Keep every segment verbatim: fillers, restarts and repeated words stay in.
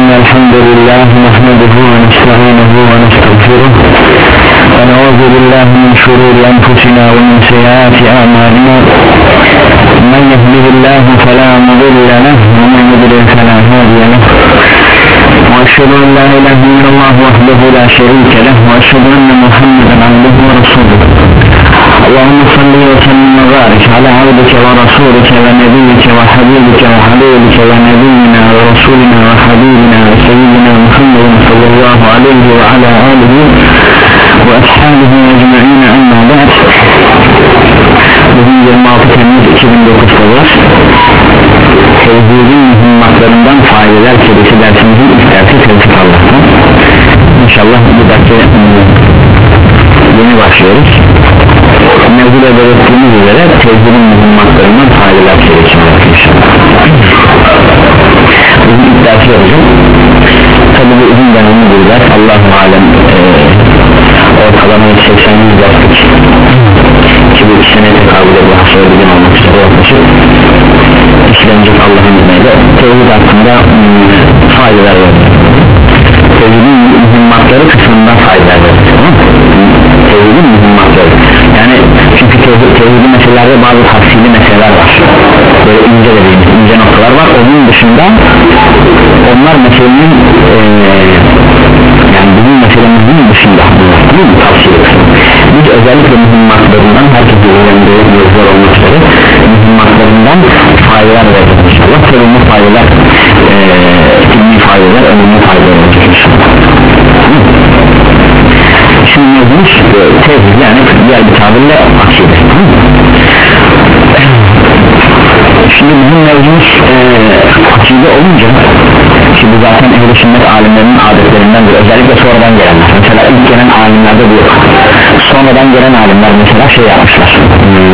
إن الحمد لله نحمده ونستعينه ونستغفره ونعوذ بالله من شرور أنفسنا ومن سيئات أعمالنا من يهده الله فلا مضل له ومن يضلل فلا هادي له وأشهد أن لا إله إلا الله وحده لا شريك له وأشهد أن محمدا عبده ورسوله اللهم صل وسلم وبارك على عبدك ورسولك ونبيك وحبيبك وحبيبك ونبينا ورسولنا وحبيبنا وسيدنا محمد صلى الله عليه وعلى آله وأصحابه أجمعين. أما بعد, bugün yirmi altı Temmuz iki bin dokuz var. Tevhidin mühimmatlarından faydeler serisi dersimizin ilk dersi tevhid Allah'tan. İnşallah bu derse yeni başlıyoruz. Mevzuda belirttiğimiz üzere tevhidin mühimmatlarından faydeler serisi var inşallah. Bugün ilk dersi olacak. Tabi bu uzun dönemli bir ders. Allah-u Alem ee, ortalamayı seksen yüz yaptık ki bu iki seneye tekabül ediyor. Hasar bir gün olmak üzere yaklaşık işlenecek Allah'ın izniyle. Tevhid hakkında hmm, faydeler var. Tevhidin mühimmatları kısmından faydeler var. Tevhidin mühimmatları, yani çünkü tevhid, tevhidi meselelerde bazı tafsili meseleler var, böyle ince dediğimiz ince noktalar var. Onun dışında onlar meselenin ee, yani bizim meselemizin dışında değil mi tavsiye ediyoruz. Biz özellikle mühimmatlarından, herkese öğrendiği yazılar olmak üzere mühimmatlarından faydalar vereceğiz inşallah. Tabi bu faydalar ee, ilmi faydalar, önemli faydalar olacak inşallah. Şimdi mevzumuz tevhid, yani diğer bir tabirle akide. Şimdi bizim mevzumuz ee, akide olunca, şimdi zaten ehl-i sünnet alimlerinin adetlerindendir, özellikle sonradan gelenler. Mesela ilk gelen alimlerde bu yok. Sonradan gelen alimler mesela şey yapmışlar, hmm.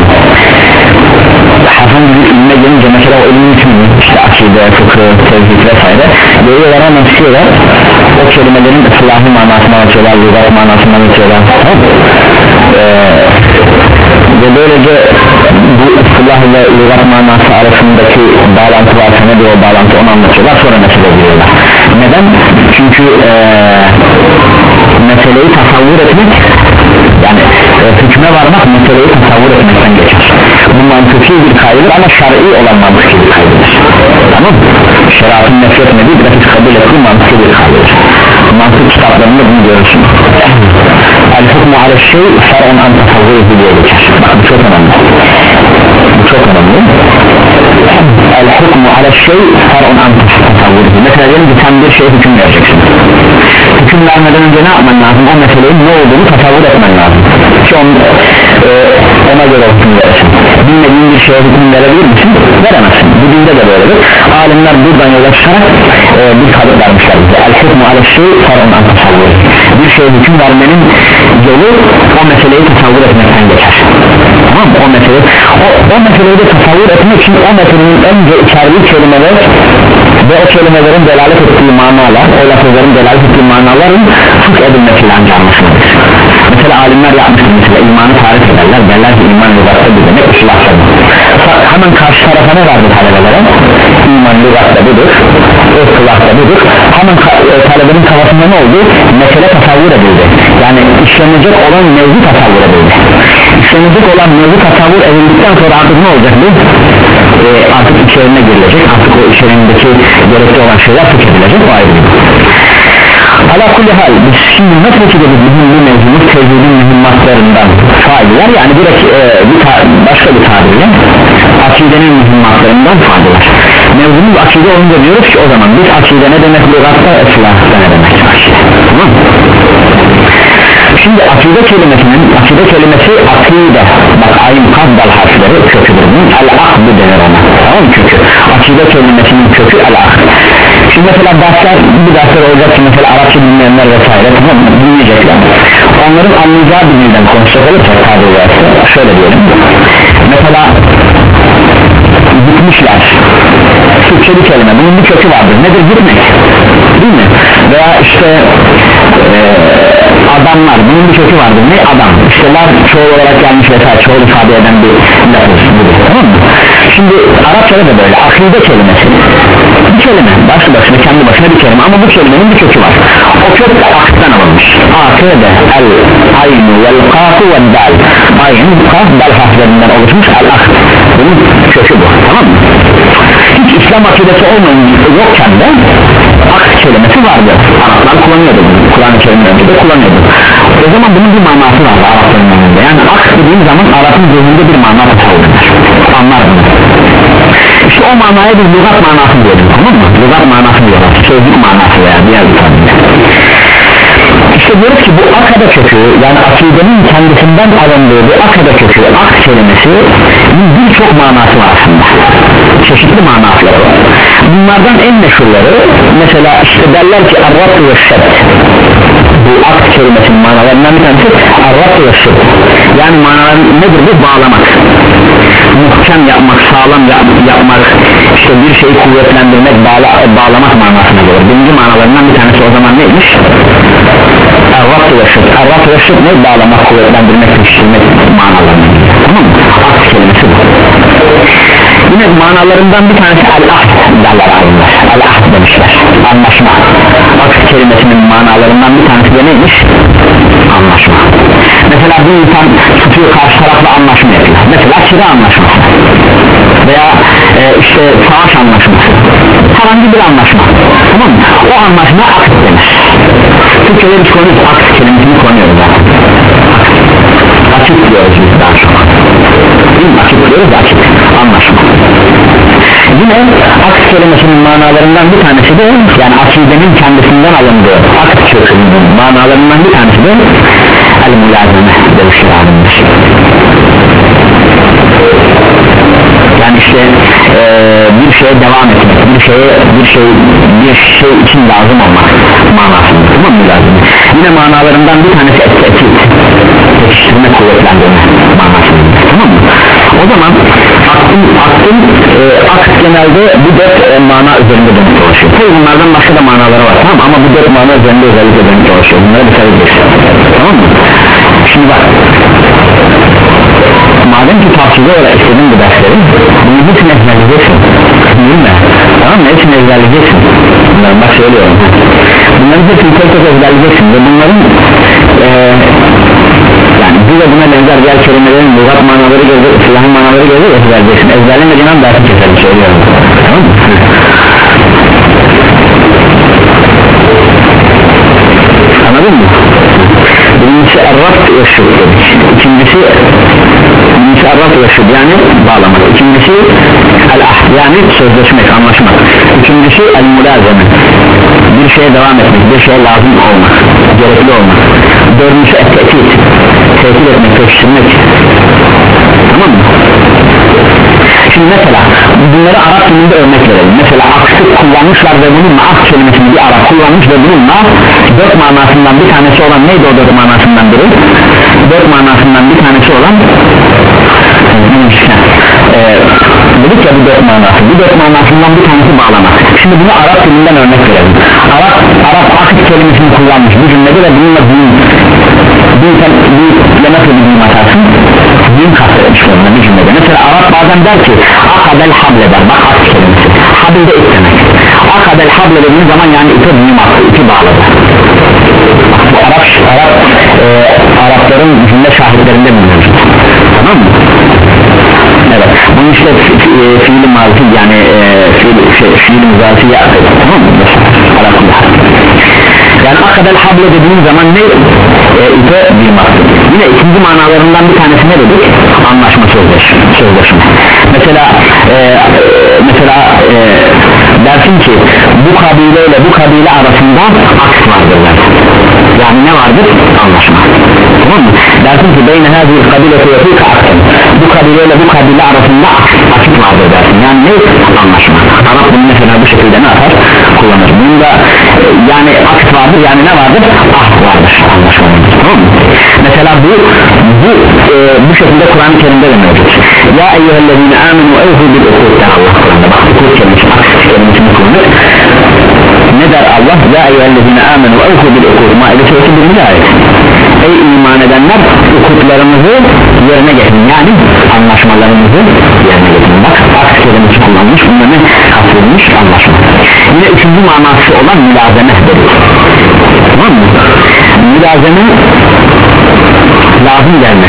Hasan gibi ilme gelince mesela o ilmin hükmünü, işte akide, fıkıh, tevhid vesaire böylelere anlatıyorlar. O kelimelerin ıslahi manasını anlatıyorlar, lügat manasını anlatıyorlar, tamam mı? Ee, ve böylece bu ıslah ile lügat manası arasındaki bağlantı varsa nedir o bağlantı, onu anlatıyorlar, sonra mesele giriyorlar. Neden? Çünkü ee, meseleyi tasavvur etmek, yani e, hükme varmak meseleyi tasavvur etmekten geçer. Bu mantıki bir kaydır ama şer'i olan mantıki bir kaydır. Tamam mı? Şeriatın nefret etmediği, grafiz kabul ettiği mantıki bir kaydır. Mantık kitaplarında bunu görürsün. El-hukmu ala şey far'un an tasavvur diye geçer. Bak bu çok önemli. Bu çok önemli. El-hukmu ala şey far'un an tasavvur. Mesela diyelim ki sen bir şeye hüküm vereceksin. Hüküm vermeden önce ne yapman lazım? O meselenin ne olduğunu tasavvur etmen lazım ki on, e, ona göre hüküm verirsin. Bilmediğin bir şeye hüküm verebilir misin? Veremezsin. Bu dinde de böyledir. Alimler buradan yola çıkarak e, bir kalıp vermişler bize. El-hukmu ala şey far'un an tasavvur. Bir şeye hüküm vermenin yolu o meseleyi tasavvur etmekten geçer. Tamam mı? O mesele, o, o meseleyi de tasavvur etmek için o meselenin önce içerdiği kelimeler ve o kelimelerin delalet ettiği manalar, o lafızların delalet ettiği manaların fıkh edilmesiyle ancak anlaşılır. Mesela alimler yapmışlar, mesela imanı tarif ederler, derler ki iman lügatta bir demek, ıslahta bu. Hemen karşı tarafa ne vardı talebelere? İman lügatta budur, ıslahta budur. Hemen talebenin kafasında ne oldu? Mesele tasavvur edildi, yani işlenecek olan mevzu tasavvur edildi. İşlenecek olan mevzu tasavvur edildikten sonra artık ne olacak bu? Ee, artık içerine girilecek, artık o içerindeki gerekli olan şeyler fıkh edilecek, o ayrı. Ala kulli hal, biz şimdi nasıl ki dedik bizim bu mevzumuz tevhidin mühimmatlarından faydeler, yani bir, e, bir başka bir tabirle akidenin mühimmatlarından faydeler. Mevzumuz akide olunca diyoruz ki o zaman biz akide ne demek, lügatta, eslahta ne demek akide, tamam mı? Şimdi akide kelimesinin, akide kelimesi akide, bak ayın kaddal harfleri köküdür bunun, el-akd denir ona, tamam mı kökü? Akide kelimesinin kökü el-akd. Şimdi mesela dersler, bir dersler olacak ki mesela Arapça dinleyenler vesaire, tamam mı, dinleyecekler. Onların anlayacağı bir dilden konuşacak olursak tabi varsa, şöyle diyelim. Mesela gitmişler, Türkçe bir kelime, bunun bir kökü vardır, nedir gitmek, değil mi? Veya işte ee, adamlar, bunun bir kökü vardır, ne adam, işteler çoğul olarak gelmiş vesaire, çoğul ifade eden bir lafız, tamam mı? Şimdi Arapçada da böyle akide kelimesi bir kelime, başlı başına kendi başına bir kelime, ama bu kelimenin bir kökü var, o kök de ak'tan alınmış. Ak'de el aynu vel kafu vel dal, aynu kaf dal harflerinden oluşmuş el ak, bunun kökü bu, tamam mı? Hiç İslam akidesi olmayan yokken de ak kelimesi vardı, Araplar kullanıyordu, Kur'an-ı Kerim'de önce de kullanıyordu. O zaman bunun bir manası vardı Arapların önünde, yani ak dediğim zaman Arap'ın gözünde bir mana tasavvur eder, anlar bunu. İşte o manaya bir lügat manası diyelim, tamam mı? Lügat manası diyorlar, sözlük manası veya diğer bir tanrı. İşte diyoruz ki bu akada kökü, yani akidenin kendisinden alındığı bu akada kökü, ak kelimesi birçok manası var aslında, çeşitli manası var. Bunlardan en meşhurları mesela işte derler ki arrat ve şed, bu ak kelimesinin manalarından bir tanesi arrat ve şed, yani manaları nedir bu? Bağlamak, muhkem yapmak, sağlam yap, yapmak, işte bir şeyi kuvvetlendirmek, bağla, bağlamak manasına gelir. Birinci manalarından bir tanesi o zaman neymiş? Arrat ve şed, arrat ve şed ne? Bağlamak, kuvvetlendirmek, pekiştirmek manalarına gelir, tamam mı? Ak kelimesi bu. Yine manalarından bir tanesi el-ahd derler alimler, el-ahd demişler, anlaşma. Ak kelimesinin manalarından bir tanesi de neymiş? Anlaşma. Mesela bir insan tutuyor, karşı tarafla anlaşma yapıyor, mesela kira anlaşması veya e, işte savaş anlaşması, herhangi bir anlaşma, tamam mı? O anlaşma akt denir. Türkçe'de biz konuyoruz, akt kelimesini konuyoruz yani. Açık diyoruz biz daha çok, değil mi? Açık diyoruz, açık anlaşma. Yine akt kelimesinin manalarından bir tanesi de, yani akidenin kendisinden alındığı akt kökünün manalarından bir tanesi de el-mulazeme demişler alimler. Yani işte e, bir şeye devam etmek, bir şeye bir şey bir şey için lazım olmak manasında, tamam mı? Lazım. Yine manalarından bir tanesi et-te'kid, pekiştirme, kuvvetlendirme manasında, tamam mı? O zaman aklın aklın e, akt genelde bu dört e, mana üzerinde dönüp dolaşıyor. Tabii bunlardan başka da manaları var, tamam, ama bu dört mana üzerinde özellikle dönüp dolaşıyor. Bunlara dikkat edeceğiz, tamam mı? Şimdi bak, madem ki tavsiye olarak istediğin bu dersleri, bunu hepsini ezberleyeceksin, değil mi? Tamam mı? Hepsini ezberleyeceksin. Bunları bak söylüyorum, bunları hepsini tek tek ezberleyeceksin ve bunların e, yani bu ve buna benzer diğer kelimelerin lügat manaları gelecek, silahın manaları gelecek, ezberleyeceksin. Ezberlemediğin an dersi keserim, söylüyorum, tamam mı? Anladın mı? Birincisi errat ve şud dedik, ikincisi birincisi errat ve şud yani bağlamak, ikincisi el-ahd yani sözleşmek, anlaşmak, üçüncüsü el-mulazeme bir şeye devam etmek, bir şeye lazım olmak, gerekli olmak, dördüncüsü et-te'kid tehdit etmek, pekiştirmek, tamam mı? Şimdi mesela bunları Arap dilinde örnek verelim. Mesela aksı kullanmışlar ve bununla ak kelimesini bir Arap kullanmış ve bununla dört manasından bir tanesi olan neydi o dört manasından biri? Dört manasından bir tanesi olan ee, dedik ya bu dört manası, bu dört manasından bir tanesi bağlamak. Şimdi bunu Arap dilinden örnek verelim. Arap, Arap akıt kelimesini kullanmış bu cümlede ve bununla büyük büyükle nasıl bir büyük atarsın? Büyük kastetmiş onunla bir cümlede. Mesela Arap bazen der ki akadel hable der, bak akıt kelimesi habilde it demek. Akadel hable dediğin zaman yani ite büyük attı, iti bağladı. Bu Arap, Arap e, Arapların cümle şahitlerinde bulunuyor, tamam mı? Evet, bunun işte e, fiil-i mazi yani e, fiil, şey, fiil-i müzati yaptı, tamam mı? Yani akadel hable dediğin zaman ne? E, ite bir mazi. Yine ikinci manalarından bir tanesi ne dedik? Anlaşma, sözleşme, sözleşme. Mesela e, mesela e, dersin ki bu kabile ile bu kabile arasında aks vardır der. Yani ne vardır? Anlaşma, tamam mı? Dersin ki beyne hazir kabile fiyatı aksın, bu kabile ile bu kabile arasında akit vardır dersin. Yani ne? Anlaşma. Arap bunu mesela bu şekilde ne yapar? Kullanır. Bunda e, yani akit vardır, yani ne vardır? Ahd vardır, anlaşma vardır, tamam mı? Mesela bu bu, e, bu şekilde Kur'an-ı Kerim'de de mevcut. Ya eyyühellezine amenu evhu bil ukudden Allah Kur'an'da, bak ukud kelimesi, akit kelimesini kullanır. Ne der Allah? Ya eyyühellezine amenu evhu bil ukud. Maide suresi birinci ayet. Ey iman edenler, ukudlarımızı yerine getirin, yani anlaşmalarımızı yerine getirin. Bak akit kelimesi kullanmış, bunlar ne? Kapılmış anlaşma. yine üçüncü manası olan mülazeme deriz. Tamam mı? Mülazeme lazım gelme,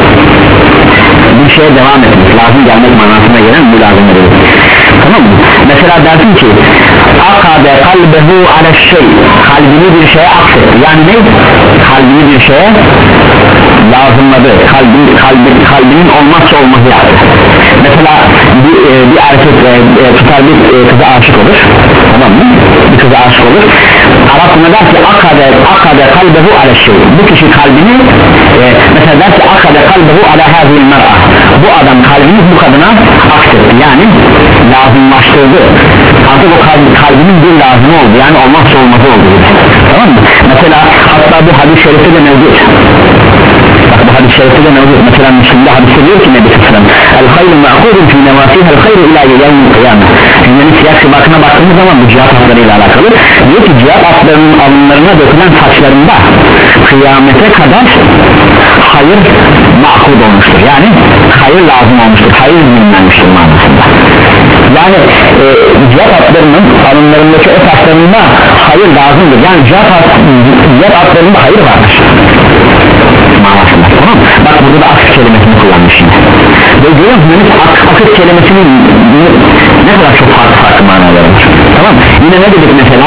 bir şeye devam etmek, lazım gelmek manasına gelen mülazeme deriz. Tamam mı? Mesela dersin ki akade kalbehu ala şey, kalbini bir şeye aksetti, yani ne? Kalbini bir şeye lazımladı, kalbin, kalbin, kalbinin olmazsa olmazı yaptı. Mesela bir, e, bir erkek e, e, tutar bir e, kıza aşık olur, tamam mı? Bir kıza aşık olur. Arap buna der ki akade, akade kalbehu ala şey, bu kişi kalbini e, mesela der ki akade kalbehu ala hazil mer'a, bu adam kalbini bu kadına aksetti, yani lazımlaştırdı, artık o kalbi, kalbinin bir lazımı oldu, yani olmazsa olmazı oldu, tamam mı? Mesela hatta bu hadis-i şerifte de mevcut. Bak bu hadis-i şerifte de mevcut. Mesela Müslüm'de hadiste diyor ki Nebi Sıfır'ın el hayru ma'kudun fi nevasihel hayru ila yevmil kıyame. Cümlenin siyah sıbakına baktığımız zaman bu cihat haklarıyla alakalı diyor ki cihat haklarının alınlarına dökülen saçlarında kıyamete kadar hayır makud olmuştur, yani hayır lazım olmuştur, hayır dinlenmiştir manasında. Yani e, cihat haklarının alınlarındaki o saçlarında hayır lazımdır, yani cihat, cihat haklarında hayır vardır manasında, tamam mı? Bak burada da akış kelimesini kullanmış şimdi ve görüyor musunuz ak akış kelimesinin ne kadar çok farklı farklı manaları var, tamam mı? Yine ne dedik mesela,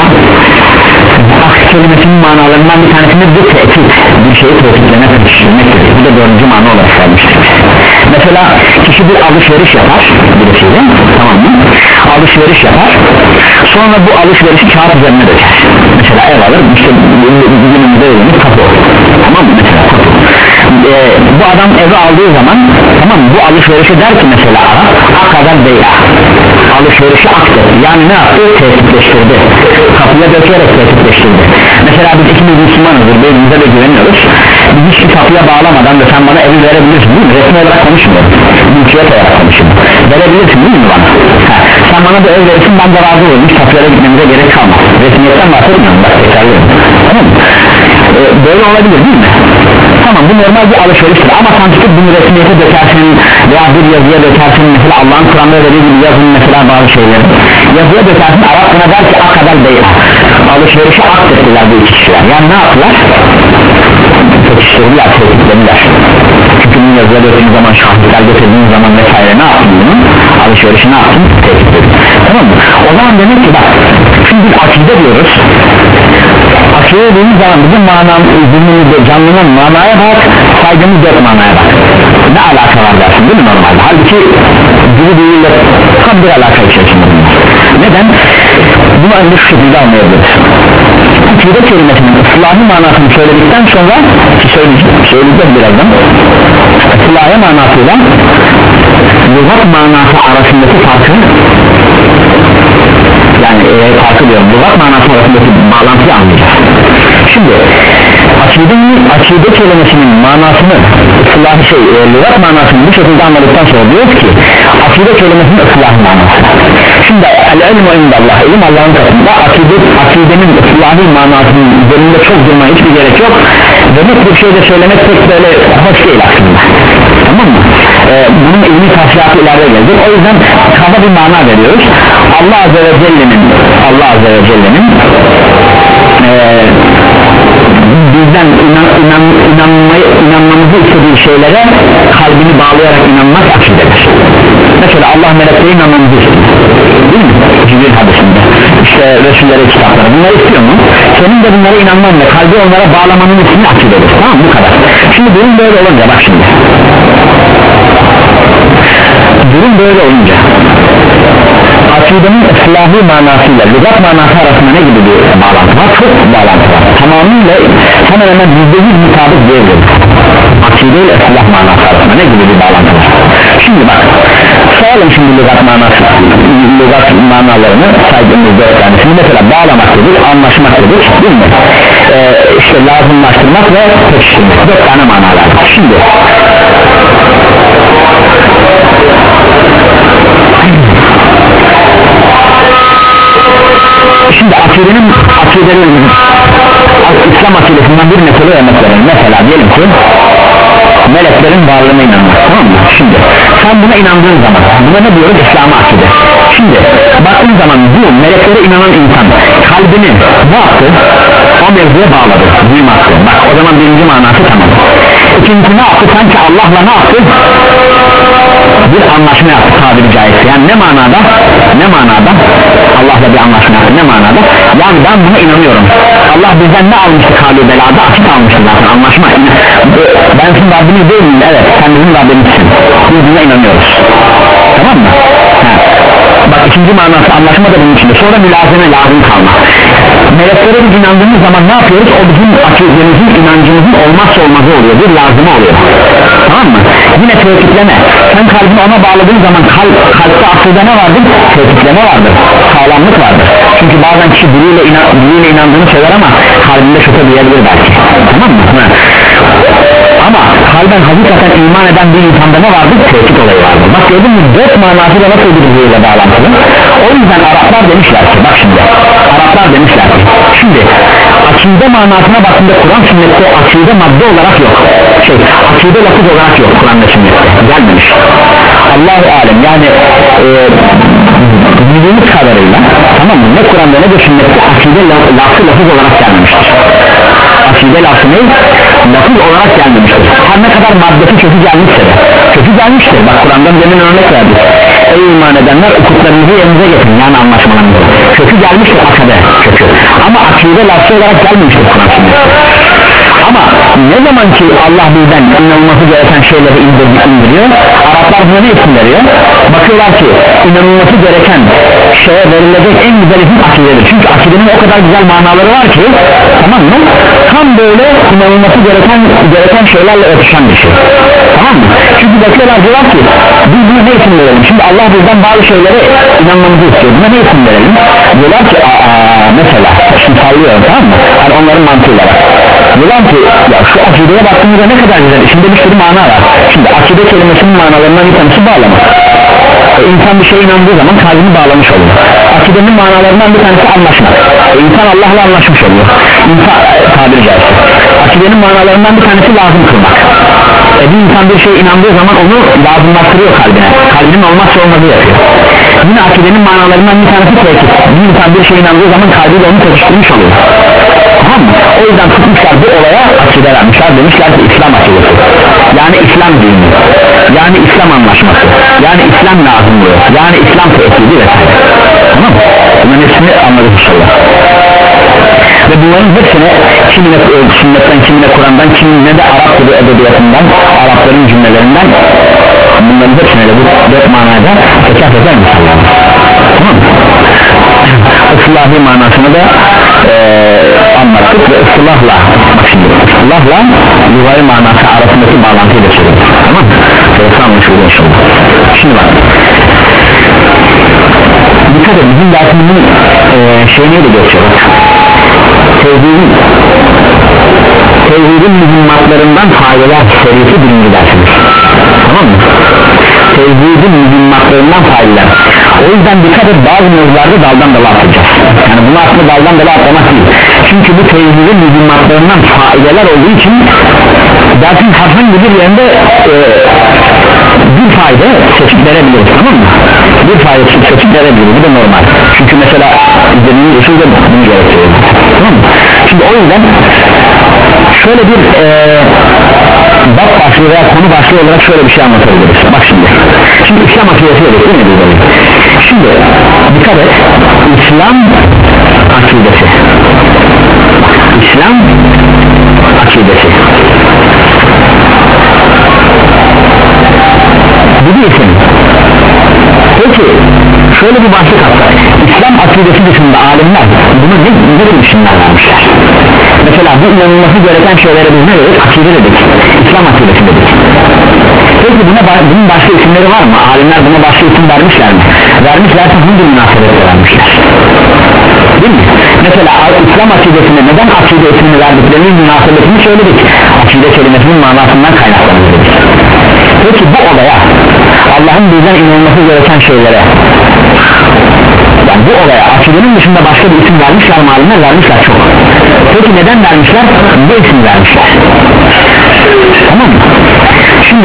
akış kelimesinin manalarından bir tanesini bir tehdit, bir şeyi tehditlemek, pekiştirmektir. Bu da dördüncü mana olarak vermiştir. Mesela kişi bir alışveriş yapar birisiyle, tamam mı? Alışveriş yapar, sonra bu alışverişi kağıt üzerine döker. Mesela ev alır, işte günümüzde öyle kapı, tamam mı? Mesela kapı. Ee, bu adam evi aldığı zaman, tamam mı? Bu alışverişi der ki mesela Arap akadar beya, alışverişi akdetti, yani ne yaptı? Tehditleştirdi, kapıya dökerek tehditleştirdi. Mesela biz ikimiz Müslümanızdır, birbirimize de güveniyoruz, biz hiçbir kapıya bağlamadan da sen bana evi verebilirsin değil mi? Resmi olarak konuşmuyorum, mülkiyet olarak konuşuyorum, verebilirsin değil mi bana? Ha, sen bana da ev verirsin, ben de razı olurum, hiç kapıya gitmemize gerek kalmaz, resmiyetten bahsetmiyorum, bak tekrarlıyorum, tamam mı? Ee, böyle olabilir değil mi? Tamam, bu normal bir alışveriştir ama sen tutup bunu resmiyete dökersin veya bir yazıya dökersin, mesela Allah'ın Kur'an'da dediği gibi yazın mesela bazı şeyleri yazıya dökersin, Arap buna der ki akadar bey'a, alışverişi akdettiler bu iki kişiler, yani ne yaptılar? Pekiştirdiler, tehditlediler. Çünkü bunu yazıya döktüğün zaman, şahitler getirdiğin zaman vesaire ne yaptın bunun? Alışverişi ne yaptın? Tehditledi, tamam mı? O zaman demek ki bak, şimdi biz akide diyoruz, akide dediğimiz zaman bizim manam, zihnimizde canlanan manaya bak, saydığımız dört manaya bak, ne alaka var dersin değil mi normalde? Halbuki dili değille tam bir alaka içerisinde bunlar. Neden? Bunu ancak şu şekilde anlayabiliriz. Akide kelimesinin ıslahı manasını söyledikten sonra ki söyleyeceğim, söyleyeceğim birazdan, ıslahı manasıyla lügat manası arasındaki farkı, yani e, farkı diyorum, lügat manası arasındaki bağlantıyı anlayacağız. Şimdi akidenin, akide kelimesinin manasını ıslahı şey, e, lügat manasını bu şekilde anladıktan sonra diyoruz ki akide kelimesinin ıslahı manası. Şimdi el-ilmu indallah, ilim Allah'ın katında, akide, akidenin ıslahı manasının üzerinde çok durmaya hiçbir gerek yok ve net bir şey de söylemek pek böyle hoş değil aslında, tamam mı? Ee, bunun ilmi tafsilatı ileride gelecek, o yüzden kaba bir mana veriyoruz. Allah Azze ve Celle'nin Allah Azze ve Celle'nin ee, bizden inan, inan, inanmayı, inanmamızı istediği şeylere kalbini bağlayarak inanmak akidedir. Mesela Allah meleklere inanmamızı istiyor değil mi? Cibril hadisinde işte Resullere, kitaplara, bunları istiyor mu? Senin de bunlara inanman ve kalbi onlara bağlamanın ismi akidedir, tamam mı? Bu kadar. Şimdi durum böyle olunca bak şimdi durum böyle olunca akidenin ıslahı manasıyla lügat manası arasında ne gibi bir bağlantı var? Çok bağlantı var, tamamıyla hemen hemen yüzde yüz mutabık diyebiliriz. Akide ile ıslah manası arasında ne gibi bir bağlantı var? Şimdi bak, sayalım şimdi lügat manası, lügat manalarını saydığımız dört tanesini. Mesela bağlamak dedik, anlaşmak dedik değil mi? Ee, işte lazımlaştırmak ve pekiştirmek, dört tane manalar. Şimdi Şimdi akidenin, akidenin, İslam akidesinden bir mesele örnek verelim. Mesela diyelim ki meleklerin varlığına inanmak, tamam mı? Şimdi sen buna inandığın zaman buna ne diyoruz? İslam'a akide. Şimdi baktığın zaman bu meleklere inanan insan kalbini ne yaptı? O mevzuya bağladı, düğüm attı. Bak o zaman birinci manası tamam. İkincisi ne yaptı? Sanki Allah'la ne yaptı? Bir anlaşma yaptı tabiri caizse. Yani ne manada? Ne manada? Allah'la bir anlaşma yaptı. Ne manada? Yani ben buna inanıyorum. Allah bizden ne almıştı kalbi belada? Açık almıştı zaten anlaşma. Ben sizin Rabbiniz değil miyim? Evet, sen bizim Rabbimizsin. Biz buna inanıyoruz. Tamam mı? Ha. Bak ikinci manası anlaşma da bunun içinde. Sonra mülazeme lazım kalma. Meleklere biz inandığımız zaman ne yapıyoruz? O bizim akidemizin, inancımızın olmazsa olmazı oluyor. Bir lazımı oluyor. Tamam mı? Yine tevkitleme. Sen kalbini ona bağladığın zaman kalp, kalpte aslında ne vardır? Tevkitleme vardır. Sağlamlık vardır. Çünkü bazen kişi diliyle, inan, diliyle inandığını söyler ama kalbinde şüphe duyabilir belki. Tamam mı? Ha. Ama kalben hakikaten iman eden bir insanda ne vardır? Tevkit olayı vardır. Bak gördün mü? Dört manasıyla nasıl birbiriyle bağlantılı? O yüzden Araplar demişler ki, bak şimdi Araplar demişler ki, şimdi akide manasına baktığında Kur'an sünnette akide madde olarak yok, şey akide lafız olarak yok Kur'an'da sünnette gelmemiş. Allah-u alem yani e, bildiğimiz kadarıyla, tamam mı? Ne Kur'an'da ne de sünnette akide lafı lafız olarak gelmemiştir. Akide lafı ne? Lafız olarak gelmemiştir. Her ne kadar maddesi kötü gelmişse de kötü gelmiştir. Bak Kur'an'dan demin örnek verdik. Ey iman edenler hukuklarınızı yerinize getirin, yani anlaşmalarınızı. Kötü gelmiştir akide kötü. Ama akide lafı olarak gelmemiştir Kur'an sünnette. Ama ne zaman ki Allah bizden inanılması gereken şeyleri indiriyor, Araplar buna ne isim veriyor? Bakıyorlar ki inanılması gereken şeye verilecek en güzel isim akidedir. Çünkü akidenin o kadar güzel manaları var ki, tamam mı? Tam böyle inanılması gereken gereken şeylerle örtüşen bir şey. Tamam mı? Çünkü bakıyorlar, diyorlar ki biz buna ne isim verelim? Şimdi Allah bizden bazı şeylere inanmamızı istiyor. Buna ne isim verelim? Diyorlar ki aa, mesela şimdi sallıyorum, tamam mı? Yani onların mantığıyla var. Diyorlar ki ya şu akideye baktığımızda ne kadar güzel, içinde bir sürü mana var. Şimdi akide kelimesinin manalarından bir tanesi bağlamak. e, insan bir şeye inandığı zaman kalbini bağlamış oluyor. Akidenin manalarından bir tanesi anlaşmak. e, insan Allah'la anlaşmış oluyor. İnsan e, tabiri caizse akidenin manalarından bir tanesi lazım kılmak. e, bir insan bir şeye inandığı zaman onu lazımlaştırıyor kalbine, kalbinin olmazsa olmazı yapıyor. Yine akidenin manalarından bir tanesi tevkif. Bir insan bir şeye inandığı zaman kalbiyle onu pekiştirmiş oluyor. Tamam mı? O yüzden tutmuşlar bu olaya akide vermişler, demişler ki İslam akidesi, yani İslam dini, yani İslam anlaşması, yani İslam lazımlığı, yani İslam tevkidi vesaire. Tamam mı? Bunların hepsini anladık inşallah. Ve bunların hepsine kimine sünnetten, kimine Kur'an'dan, kimine de Arap dili edebiyatından, Arapların cümlelerinden, bunların hepsine de bu dört manada teker teker inşallah. Tamam mı? Islahi manasını da e, anlattık ve ıslahla, bak şimdi ıslahla lügayi manası arasındaki bağlantıyı da söyledik. Tamam mı? Burası anlaşıldı inşallah. Şimdi bak, dikkat edin, bizim dersimizin e, şeyini de geçiyor. Tevhidin Tevhidin mühimmatlarından faydalar serisi birinci dersimiz. Tamam mı? Tevhidin mühimmatlarından faydalar. O yüzden dikkat et, bazı mevzularda daldan dala atacağız. Yani bunu aslında daldan dala atlamak değil. Çünkü bu tevhidin mühimmatlarından faydalar olduğu için dersin herhangi bir yerinde e, bir fayda seçip verebiliriz, tamam mı? Bir fayda seçip verebiliriz, bu da normal. Çünkü mesela izlediğimiz usulde bunu gerektiriyor, tamam mı? Şimdi o yüzden şöyle bir e, bak başlığı veya konu başlığı olarak şöyle bir şey anlatabiliriz. Bak şimdi, şimdi İslam akidesi dedik değil mi bu böyle? Şimdi dikkat et, İslam akidesi, İslam akidesi. Bu bir isim. Peki şöyle bir başlık hatta, İslam akidesi dışında alimler bunu ne, ne tür isimler vermişler? Mesela bu inanılması gereken şeylere biz ne dedik? Akide dedik, İslam akidesi dedik. Peki buna, bunun başka isimleri var mı? Alimler buna başka isim vermişler mi? Vermişlerse hangi münasebetle vermişler? Değil mi? Mesela İslam akidesine neden akide ismini verdiklerinin münasebetini söyledik. Akide kelimesinin manasından kaynaklanıyor. Peki bu olaya, Allah'ın bizden inanılması gereken şeylere, yani bu olaya akidenin dışında başka bir isim vermişler mi alimler? Vermişler çok. Peki neden vermişler? Bu isim vermişler. tamam mı? Şimdi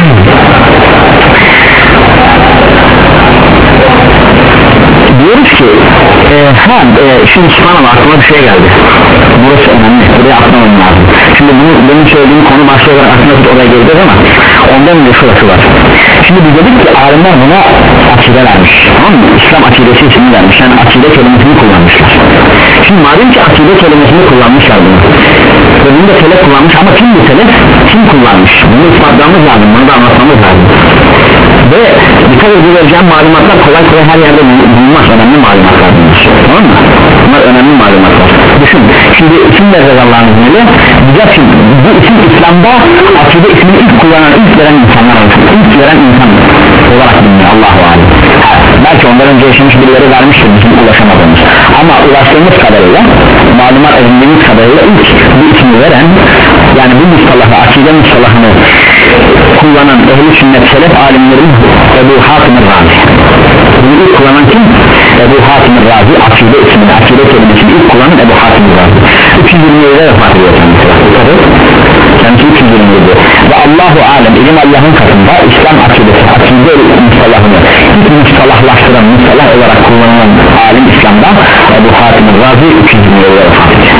diyoruz ki e, ha, e, şimdi subhanallah aklıma bir şey geldi, burası önemli, buraya atmamam lazım. Şimdi bunu, benim söylediğim konu başlı olarak aslında oraya geleceğiz ama ondan önce şurası var. Şimdi biz dedik ki alimler buna akide vermiş, tamam mı? İslam akidesi ismini vermiş, yani akide kelimesini kullanmışlar. Şimdi madem ki akide kelimesini kullanmışlar bunu ve bunu da selef kullanmış, ama kim bu selef? Kim kullanmış? Bunu ispatlamamız lazım, bunu da anlatmamız lazım. Ve dikkat edileceğim malumatlar kolay kolay her yerde bulunmaz, önemli malumatlar bulunur, tamam mı? Bunlar önemli malumatlar. Düşün, şimdi isim vereceğiz Allah'ın izniyle, diyeceğiz ki bu isim İslam'da akide ismini ilk kullanan, ilk veren insanlar arasında, ilk veren insan olarak biliniyor, Allahu alem. Belki ondan önce yaşamış birileri vermiştir bizim ulaşamadığımız, ama ulaştığımız kadarıyla, malumat edindiğimiz kadarıyla ilk bu ismi veren, yani bu mustalahı, akide mustalahını kullanan ehl-i sünnet selef alimlerin Ebu Hatim-i Razi. Bunu ilk kullanan kim? Ebu Hatim-i Razi, akide ismini, akide kelimesini ilk kullanan Ebu Hatim-i Razi. üç yüz yirmi yedide vefat ediyor kendisi. Kendisi üç yüz yirmi yedi ve Allahu alem, ilim Allah'ın katında İslam akidesi, akide mustalahını ilk mustalahlaştıran, mustalah olarak kullanılan alim İslam'da Ebu Hatim-i Razi üç yüz yirmi yedide vefat ediyor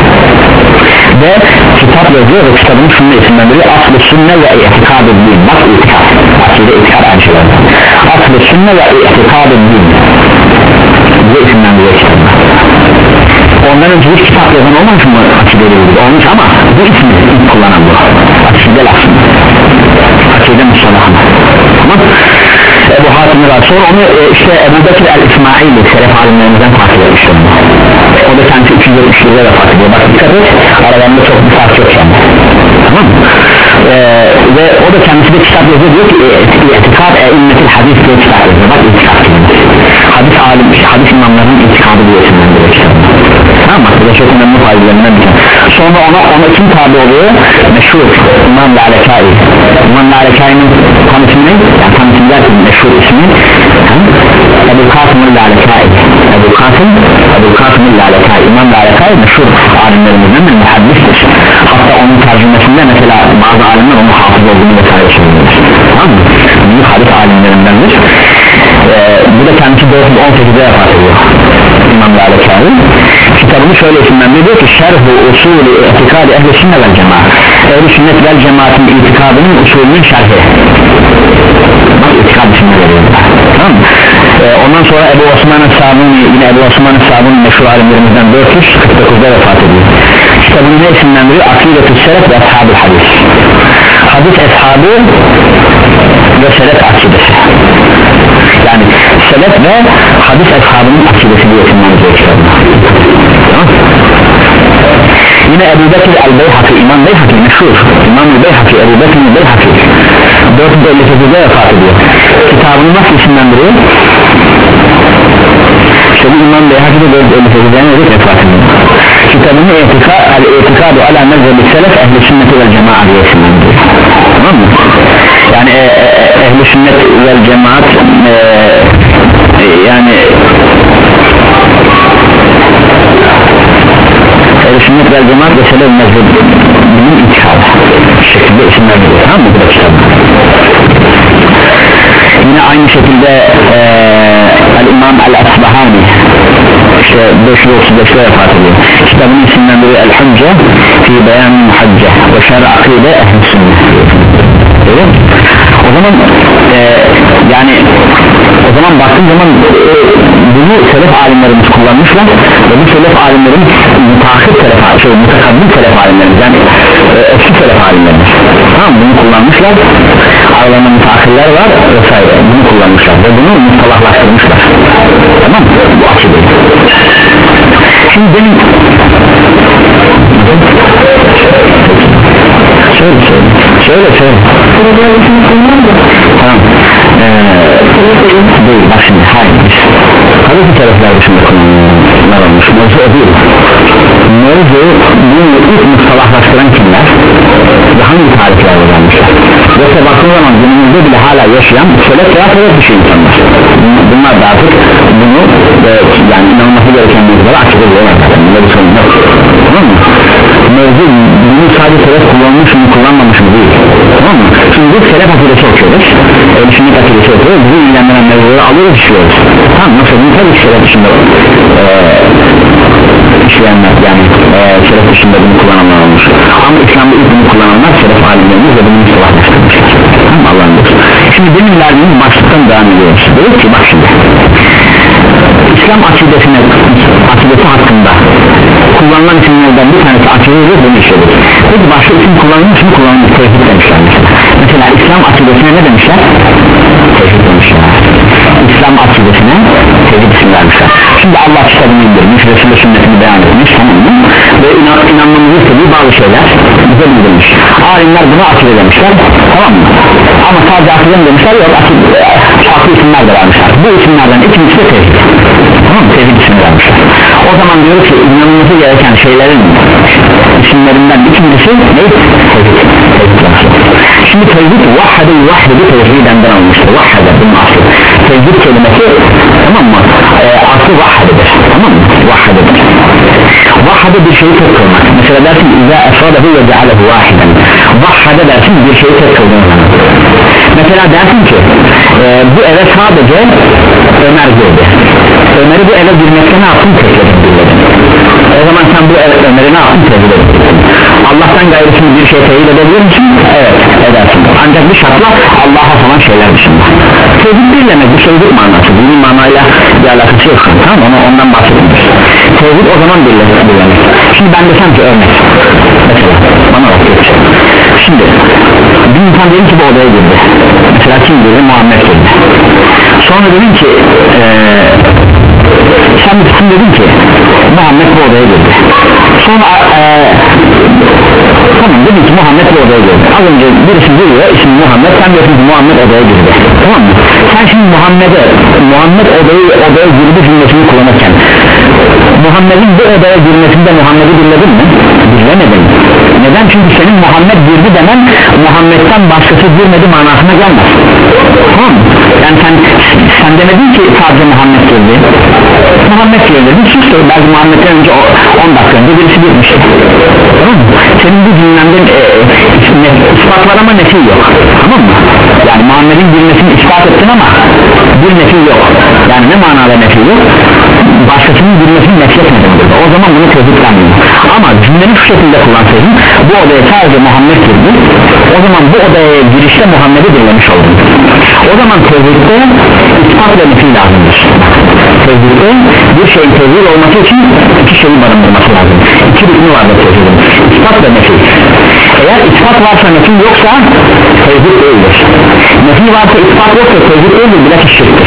ve kitap yazıyor ve kitabın şunun isimlendiriyor: Asl-ı Sünne ve İtikad-ı Din. Bak, itikad, akide, itikad aynı şeylerden. Asl-ı Sünne ve İtikad-ı Din bu isimlendiriyor kitabında. Ondan önce hiç kitap yazan olmamış mı akideyle ilgili? Olmuş, ama bu ismi ilk kullanan bu akide lafını, akide mustalahını, tamam. Ebu Hatim var, sonra onu e, işte Ebu Bekir el-İsmaili selef alimlerimizden takip etmiştir. O da kendisi üç yüz yetmiş yılda vefat ediyor. Bak dikkat et, aralarında çok bir fark yok yani, tamam mı? Ee, ve o da kendisi de kitap yazıyor, diyor ki İtikad e-immetil hadis diye kitap yazıyor. Bak, itikad kelimesi, hadis alim, hadis imamlarının itikadı diye isimlendiriyor kitabını, tamam mı? Bu da çok önemli faydalarından bir tane. Sonra ona, ona kim tabi oluyor? Meşhur İmam Lalekai. İmam Lalekai'nin tanıtımı ne? Yani tanıtımı derken meşhur ismi Ebu Kasım-ı Lalekai. Ebu Kasım Ebu Kasım-ı Lalekai. İmam Lalekai meşhur alimlerimizden bir muhaddistir. Hatta onun tercümesinde mesela bazı alimler onun hafız olduğunu vesaire söylüyorlar, tamam mı? Büyük hadis alimlerindendir. Ee, bu da kendisi dört yüz on sekizde vefat ediyor İmam Lalekai. Kitabını şöyle isimlendiriyor ki Şerh-u usulü itikadi ehl-i sünnet vel cemaat. Ehl-i sünnet vel cemaatin itikadının usulünün şerhi. Bak, itikad ismini veriyor, tamam mı? Ee, ondan sonra Ebu Osman el-Sabuni, yine Ebu Osman el-Sabuni meşhur alimlerimizden dört yüz kırk dokuzda vefat ediyor. Kitabını ne isimlendiriyor? Akide-tü selef ve ashab-ı hadis. Hadis eshabı ve selef akidesi, yani selef ve hadis eshabının akidesi diye isimlendiriyor kitabını, tamam. Yine Ebu Bekir el-Beyhaki, İmam Beyhaki meşhur İmam-ı Beyhaki, Ebu Bekir el-Beyhaki dört yüz elli sekizde vefat ediyor. Kitabını nasıl isimlendiriyor? İşte bu İmam Beyhaki de dört yüz elli sekizde vefat ediyor. Kitabını el-İtikadu ala mezhebi selef ehl-i sünneti vel cemaat diye isimlendiriyor, tamam mı? Yani e, e, ehl-i sünnet vel cemaat e, e, yani ehl-i sünnet vel cemaat ve selef mezhebinin itikadı şekilde isimlendiriyor, tamam mı? Bu da kitabı. Yine aynı şekilde e, el-İmam el-Asbahani işte beş yüz otuz beşte vefat ediyor. Kitabının isimlendiriyor El-Hücce fi beyan muhacce ve şer akide ehl-i sünnet. Evet. O zaman e, yani o zaman baktığım zaman e, bunu selef alimlerimiz kullanmışlar ve bu selef alimlerin müteahhit selef, şey, mutakaddim selef alimlerimiz, yani e, eski selef alimlerimiz, tamam, bunu kullanmışlar, aralarında müteahhirler var vesaire, bunu kullanmışlar ve bunu mustalahlaştırmışlar, tamam mı? Bu akideyi. Şimdi benim şöyle söyle şöyle söyle tamam ee, değil, bak şimdi hayır tabii ki taraflar dışında kullanılanlar olmuş, mevzu o değil. Mevzu bunu ilk mustalahlaştıran kimler ve hangi tarihler öğrenmişler? Yoksa baktığı zaman günümüzde bile hala yaşayan selef veya selef dışı insanlar, bunlar da artık bunu e, yani inanılması gereken mevzuları akide ediyorlar, bunlar bir sorun yok, tamam mı? Mevzu bunu sadece selef kullanmış mı kullanmamış mı değil, Şimdi bu selef akidesi okuyoruz, ehl-i sünnet akidesi okuyoruz, bizi ilgilendiren mevzuları alıyoruz, işliyoruz. Tamam, yoksa bunu tabii ki selef dışında e, işleyenler, yani e, selef dışında bunu kullananlar olmuş. Ama İslam'da ilk bunu kullananlar selef alimlerimiz ve bunu mustahlaştırmışlar. Tamam, Allah'ın dostu. Şimdi demin verdiğimiz başlıktan devam ediyoruz. Dedik ki bak şimdi, İslam akidesine, akidesi hakkında kullanılan isimlerden bir tanesi akidedir, bunu işledik. Peki başka isim kullanılmış mı? Kullanılmış, tevhid demişler mesela. Mesela İslam akidesine ne demişler? Tevhid demişler. İslam akidesine tevhid isim vermişler. Şimdi Allah kitabını indirmiş, Resulü sünnetini beyan etmiş, tamam mı? Ve inan, inanmamızı istediği bazı şeyler bize bildirmiş. Alimler buna akide demişler, tamam mı? Ama sadece akide mi demişler, yok, akide, farklı isimler de vermişler. Bu isimlerden ikincisi de tevhid. Tamam mı? Tevhid ismi vermişler. O zaman diyoruz ki inanılması gereken şeylerin isimlerinden ikincisi ne? Tevhid. Şimdi tevhid vahhede vahhede tevhidenden almıştır. Vahhede bunun aslı. Tevhid kelimesi, tamam mı? E, aslı vahhededir. Tamam mı? Vahhededir. Vahhede bir şeyi tek kılmak. Mesela dersin İzâ efradehu ve cealehu vahiden. Vahhede dersin bir şeyi tek kıldığın zaman. Mesela dersin ki e, bu eve sadece Ömer girdi. Ömer'i bu eve girmekte ne yaptın? Tekledin. O zaman sen bu Ömer'i ne yaptın? Tekledin. Allah'tan gayrısını bir şey tevhid edebilir misin? Evet, edersin. Ancak bir şartla Allah'a falan şeyler dışında. Tevhid bir demek, bu tevhid manası, dini manayla bir alakası yok. Tamam, ona ondan bahsetmiyoruz. Tevhid o zaman birlemek. Şimdi ben desem ki örnek, mesela bana bak geçecek. Şimdi bir insan diyelim ki bu odaya girdi. Mesela kim girdi? Muhammed girdi. Sonra dedim ki ee, sen bir kısım dedin ki Muhammed bu odaya girdi. Sonra ee, tamam dedim ki Muhammed bu odaya girdi. Az önce birisi giriyor, ismi Muhammed, sen diyorsun ki Muhammed odaya girdi. Tamam mı? Sen şimdi Muhammed'e Muhammed odaya, odaya girdi cümlesini kullanırken Muhammed'in bu odaya girmesinde Muhammed'i dinledin mi? Dinlemedin. Neden? Çünkü senin Muhammed girdi demen Muhammed'den başkası girmedi manasına gelmez. Tamam mı? Yani sen, sen demedin ki sadece Muhammed girdi. Muhammed girdi. Sus da belki Muhammed'den önce on dakika önce birisi girmişti. Tamam mı? Senin bu cümlende e, ispat var ama nefi yok. Tamam mı? Yani Muhammed'in girmesini ispat ettin ama bir nefi yok. Yani ne manada nefi yok? Başkasının girmesini nefretmedin burada. O zaman bunu tevhidlenmiyor. Ama cümleni şu şekilde kullansaydın, bu odaya sadece Muhammed girdi, o zaman bu odaya girişte Muhammed'i dinlemiş oldun. O zaman tevhidde ispat ve nefi lazımdır. Tevhidde bir şeyin tevhid olması için iki şeyi barındırması lazım. İki rükmü vardır tevhidin. İspat ve nefi. Eğer ispat varsa nefi yoksa tevhid değildir. Nefi varsa ispat yoksa tevhid değildir, bile şirktir.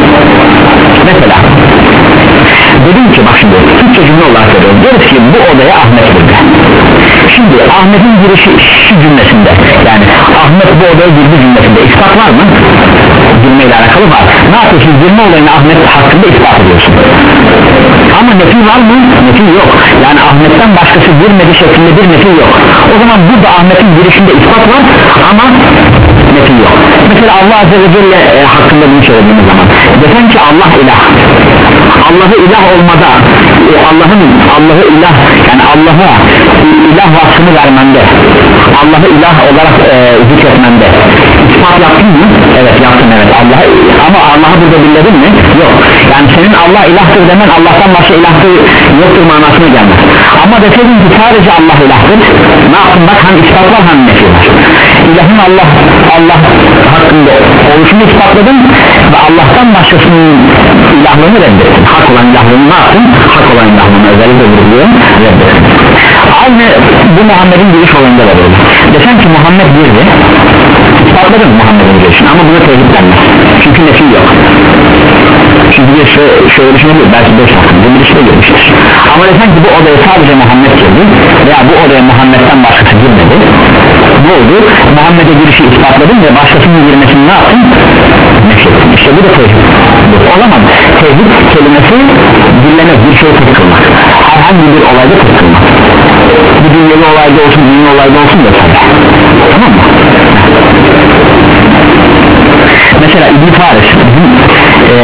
Mesela dedim ki bak şimdi Türkçe cümle olarak veriyorum. Diyoruz ki bu odaya Ahmet girdi. Şimdi Ahmet'in girişi şu cümlesinde, yani Ahmet bu odaya girdi cümlesinde ispat var mı? Girmeyle alakalı var. Ne yapıyorsun? Girme olayını Ahmet hakkında ispat ediyorsun. Ama nefi var mı? Nefi yok. Yani Ahmet'ten başkası girmedi şeklinde bir nefi yok. O zaman burada Ahmet'in girişinde ispat var ama nefi yok. Mesela Allah Azze ve Celle e, hakkında bunu söylediğimiz zaman desen ki Allah ilah, Allah'ı ilah olmada e, Allah'ın Allah'ı ilah, yani Allah'a ilah vasfını vermende, Allah'ı ilah olarak e, zikretmende ispat yaptın mı? Evet yaptın, evet. Allah'ı, ama Allah'ı burada bildirdin mi? Yok. Yani senin Allah ilahtır demen Allah'tan başka ilahtır yoktur manasına gelmez. Ama deseydin ki sadece Allah ilahtır, ne yaptın? Bak hem ispat var hem nefi var. İlahın Allah Allah hakkında oluşunu ispatladın ve Allah'tan başkasının ilahlığını reddettin. Hak olan ilahlığını ne yaptın? Hak olan ilahlığını özellikle vurguluyor, reddettin. Aynı bu Muhammed'in giriş olayında da böyle. Desen ki Muhammed girdi, ispatladın Muhammed'in girişini ama buna tevhid denmez. Çünkü nefi yok. Çünkü bir şöyle, şöyle düşünebilir, belki beş hakkında bir işte girmiştir. Ama desen ki bu odaya sadece Muhammed girdi veya bu odaya Muhammed'den başkası girmedi, ne oldu? Muhammed'e girişi ispatladın ve başkasının girmesini ne yaptın? Nefrettin. İşte bu da tevhid. O zaman tevhid kelimesi dinlemek, bir şeyi tek kılmak, herhangi bir olayda tek kılmak. Bu dünyevi olayda olsun, dünya olayda olsun da tabi. Tamam mı? Mesela İbn-i Faris bizim e,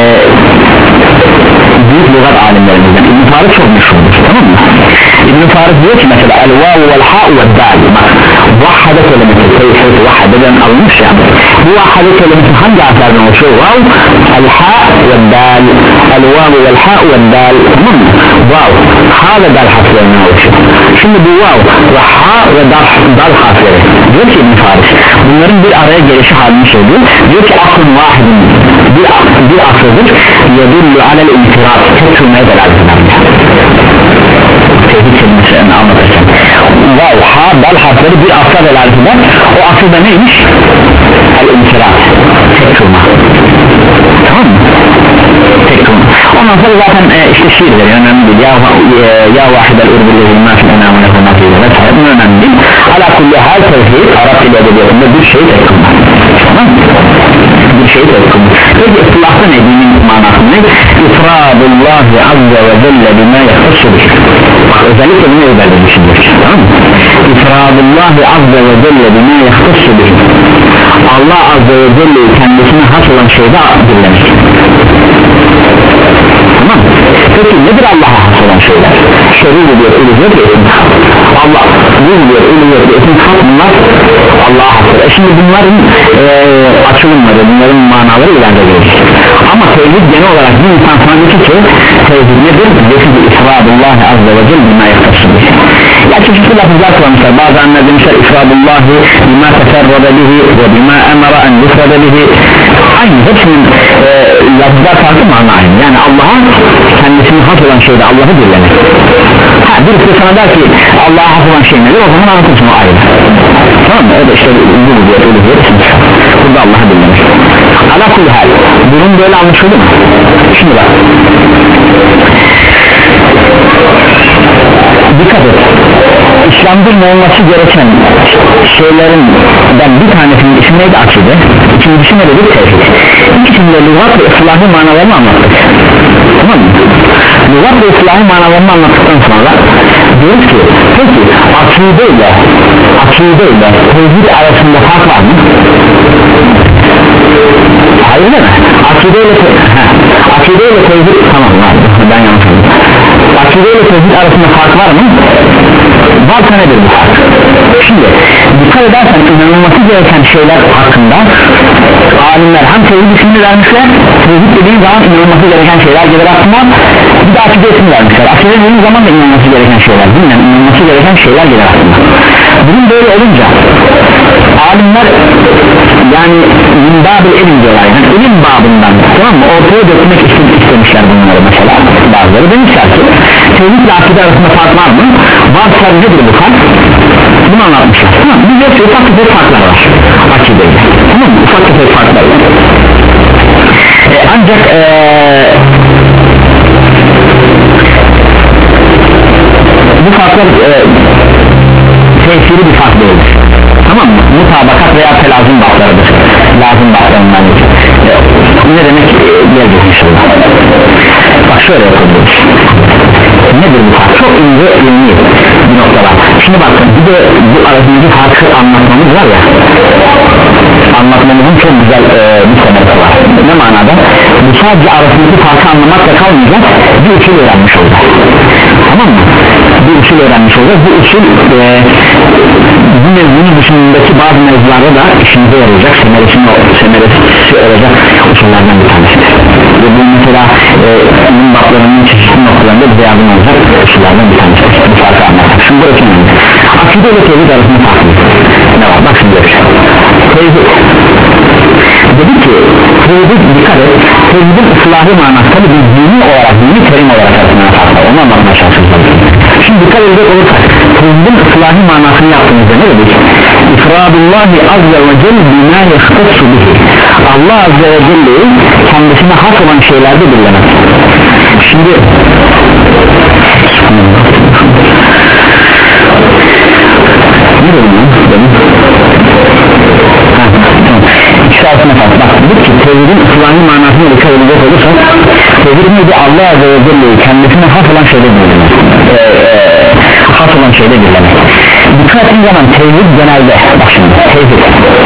büyük lügat alimlerimizden. İbn-i Faris çok meşhurdur, tamam mı? İbn-i Faris diyor ki mesela el vavu vel ha'u vel dal, vahhade kelimesi tevhid vahhadeden alınmış ya, bu vahhade kelimesi hangi harflerden oluşuyor? Vav, el-ha ve dal, el-vav ve el-ha ve dal, tamam mı? Vav, ha ve dal harflerinden oluşuyor. Şimdi bu vav ve ha ve dal, dal harfleri diyor ki İbn Faris, bunların bir araya gelişi halini söylüyor. Diyor ki aklın vahidin, bir, bir asıldır, yedullu alel infirat, tek cümleye delalet eder. Tevhid kelimesini anlatırken vav, ha, dal harfleri bir asla delalet eder. O asıl da neymiş? El-infirat, tek cümle, tamam mı? Tek cümle. Ondan sonra zaten e, işte şiir veriyor, önemli değil. Ya, ya vahidel urbillezi mâfil enâmune hûmâfil vesaire, bu önemli değil. Ala kulli hal tevhid Arap dil edebiyatında bir şey tek cümle, tamam mı? Bir şey tek cümle. Peki ıslahta ne, dinin manası ne? İfradullahi azze ve celle bima yahtassu bih. Özellikle bunu özellikle düşündük, tamam mı? İfradullahi azze ve celle bima yahtassu bih. Allah azze ve celle kendisine has olan şeyde dinlemek. Tamam. Peki nedir Allah'a has olan şeyler? Şer'i diyor, uluhiyet ve isim. Allah ruh diyor, uluhiyet ve isim. Bunlar Allah'a hasır. E şimdi bunların e, açılımları, bunların manaları ileride gelecek. Ama tevhid genel olarak bir insan sana diyor ki tevhid nedir? Diyor ki ifradullahi azze ve celle bima yahtassu bih. Ya çeşitli lafızlar kullanmışlar. Bazılarına demişler ifradullahi bima teferrada bihi ve bima emara en yufrada bihi. Aynı hepsinin e, lafızlar farklı mana aynı. Yani Allah'a kendisinin has olan şeyde Allah'ı dinlemek. Ha, birisi sana der ki Allah'a has olan şey nedir? O zaman anlatırsın, o ayrı. Tamam mı? O da işte bu diyor, öyle diyor. Burada Allah'ı dinlemek. Ala kulli hal. Durum böyle anlaşıldı mı? Şimdi bak. Dikkat et. İslam'da olması gereken şeylerin ben bir tanesinin ismi neydi? Akide. İkincisi ne dedi? Tevhid. İkisinde lügat ve ıslahı manalarını anlattık. Tamam mı? Lügat ve ıslahı manalarını anlattıktan sonra diyoruz ki peki akide ile akide ile tevhid arasında fark var mı? Hayır değil mi? Akide ile akide ile tevhid, tamam var, ben yanlış oldum. Akide ile tevhid arasında fark var mı? Varsa nedir bu fark? Şimdi dikkat edersen inanılması gereken şeyler hakkında alimler hem tevhid ismini vermişler, tevhid dediğin zaman inanılması gereken şeyler gelir aklına, bir de akide ismini vermişler. Akide dediğin zaman da inanılması gereken şeyler, bilmem inanılması gereken şeyler gelir aklına. Bunun böyle olunca alimler yani minbabil ilim diyorlar, yani ilim babından, tamam mı, ortaya dökmek istemişler bunları. Mesela bazıları demişler ki tevhid ile akide arasında fark var mı? Varsa nedir bu fark? Bunu anlatmışlar, tamam mı? Biz yoksa ufak tefek farklar var akideyle, tamam mı? Ufak tefek farklar var. E, ancak ee, bu farklar ee, tesiri bir fark değildir, tamam mı? Mutabakat veya telazim baklarıdır, lazım baklarından e, ne demek gelecek inşallah. Bak şöyle yapabiliriz. Nedir bu fark? Çok ince ilmi bir noktalar. Şimdi bakın bir de bu arasındaki farkı anlatmamız var ya, anlatmamızın çok güzel e, bir sebebi var. Ne manada? Bu sadece arasındaki farkı anlamakla kalmayacak, bir usul öğrenmiş olacak, tamam mı? Bir usul öğrenmiş olacak. Bu usul e, bu mevzunun dışındaki bazı mevzularda da işimize yarayacak, semeresini semeresi olacak usullerden bir tanesi. Ve bu mesela bunun baklarının çeşitli noktalarında bize yardım olacak usullerden bir tanesi. Bu farkı anlatacak. Şimdi burası önemli. Akide ile tevhid arasında farklı ne var? Bak şimdi görüşelim. Tevhid dedi ki tevhid, dikkat et, tevhidin ıslahı manası tabi bir dini olarak, dini terim olarak arasında farklı, onu anlatmaya çalışacağız. Şimdi dikkat edecek olursak tevhidin ıslahı manasını yaptığımızda ne dedik? İfradullahi azze ve celle bina yahtassu bihi. Allah azze ve celle'yi kendisine has olan şeylerde birlemek. Şimdi ne dedim lan? İkisi arasında fark. Bak dedik ki tevhidin ıslahı manasını dikkat edecek olursak tevhid neydi? Allah azze ve celle'yi kendisine has olan şeyde birlemek. Ee, e, has olan şeyde birlemek. Dikkat ettiğin zaman tevhid genelde, bak şimdi tevhid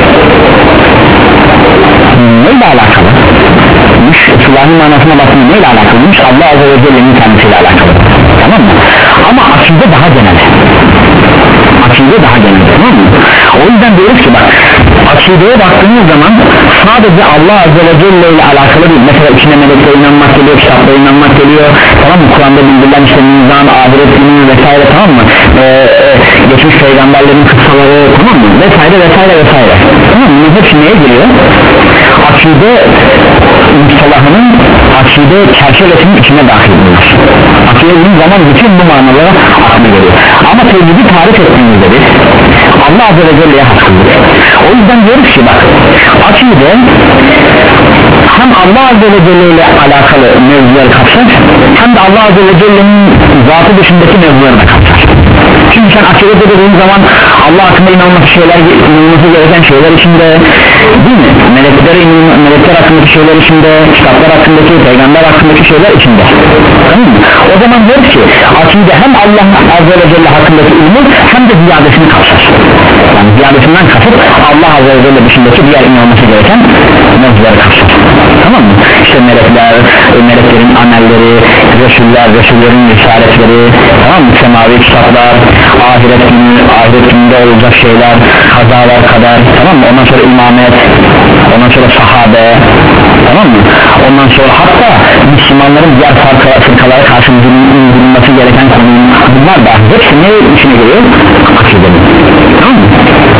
neyle alakalı? Islahı manasına bakın neyle alakalıymış? Allah azze ve celle'nin kendisiyle alakalı, tamam mı? Ama akide daha genel, akide daha genel, tamam mı? yüzden diyoruz ki bak, akideye baktığımız zaman sadece Allah Azze ve Celle ile alakalı değil. Mesela içine meleklere inanmak geliyor, kitaplara inanmak geliyor, tamam mı? Kur'an'da bildirilen işte mizan, ahiret günü vesaire, tamam mı? Ee, e, geçmiş peygamberlerin kıssaları, tamam mı? Vesaire vesaire vesaire, tamam mı? Bunun hepsi neye giriyor? Akide mustalahının, akide çerçevesinin içine dahil edilir. Akide dediğim zaman bütün bu manalara aklına geliyor. Ama tevhidi tarif ettiğimizde biz Allah Azze ve Celle'ye hakkıdır. O yüzden diyoruz ki bak, akide hem Allah Azze ve Celle ile alakalı mevzuları kapsar, hem de Allah Azze ve Celle'nin zatı dışındaki mevzuları da kapsar. Çünkü sen akide dediğin zaman Allah hakkında inanması şeyler, inanması gereken şeyler içinde, değil mi? Melekler, melekler hakkındaki şeyler içinde, kitaplar hakkındaki, peygamber hakkındaki şeyler içinde, tamam mı? O zaman diyoruz ki akide hem Allah Azze ve Celle hakkındaki ilmi hem de ziyadesini kapsar. Yani ziyadesinden kasıt Allah Azze ve Celle dışındaki diğer inanması gereken mevzuları kapsar, tamam mı? İşte melekler, meleklerin amelleri, Resuller, Resullerin risaletleri, tamam mı? Semavi kitaplar, ahiret günü, ahiret gününde olacak şeyler, kazalar kadar, tamam mı? Ondan sonra imamet, ondan sonra sahabe, tamam mı? Ondan sonra hatta Müslümanların diğer fırkalara karşı bulunması gereken konu, bunlar da hepsi ne içine giriyor? Akidenin, tamam mı?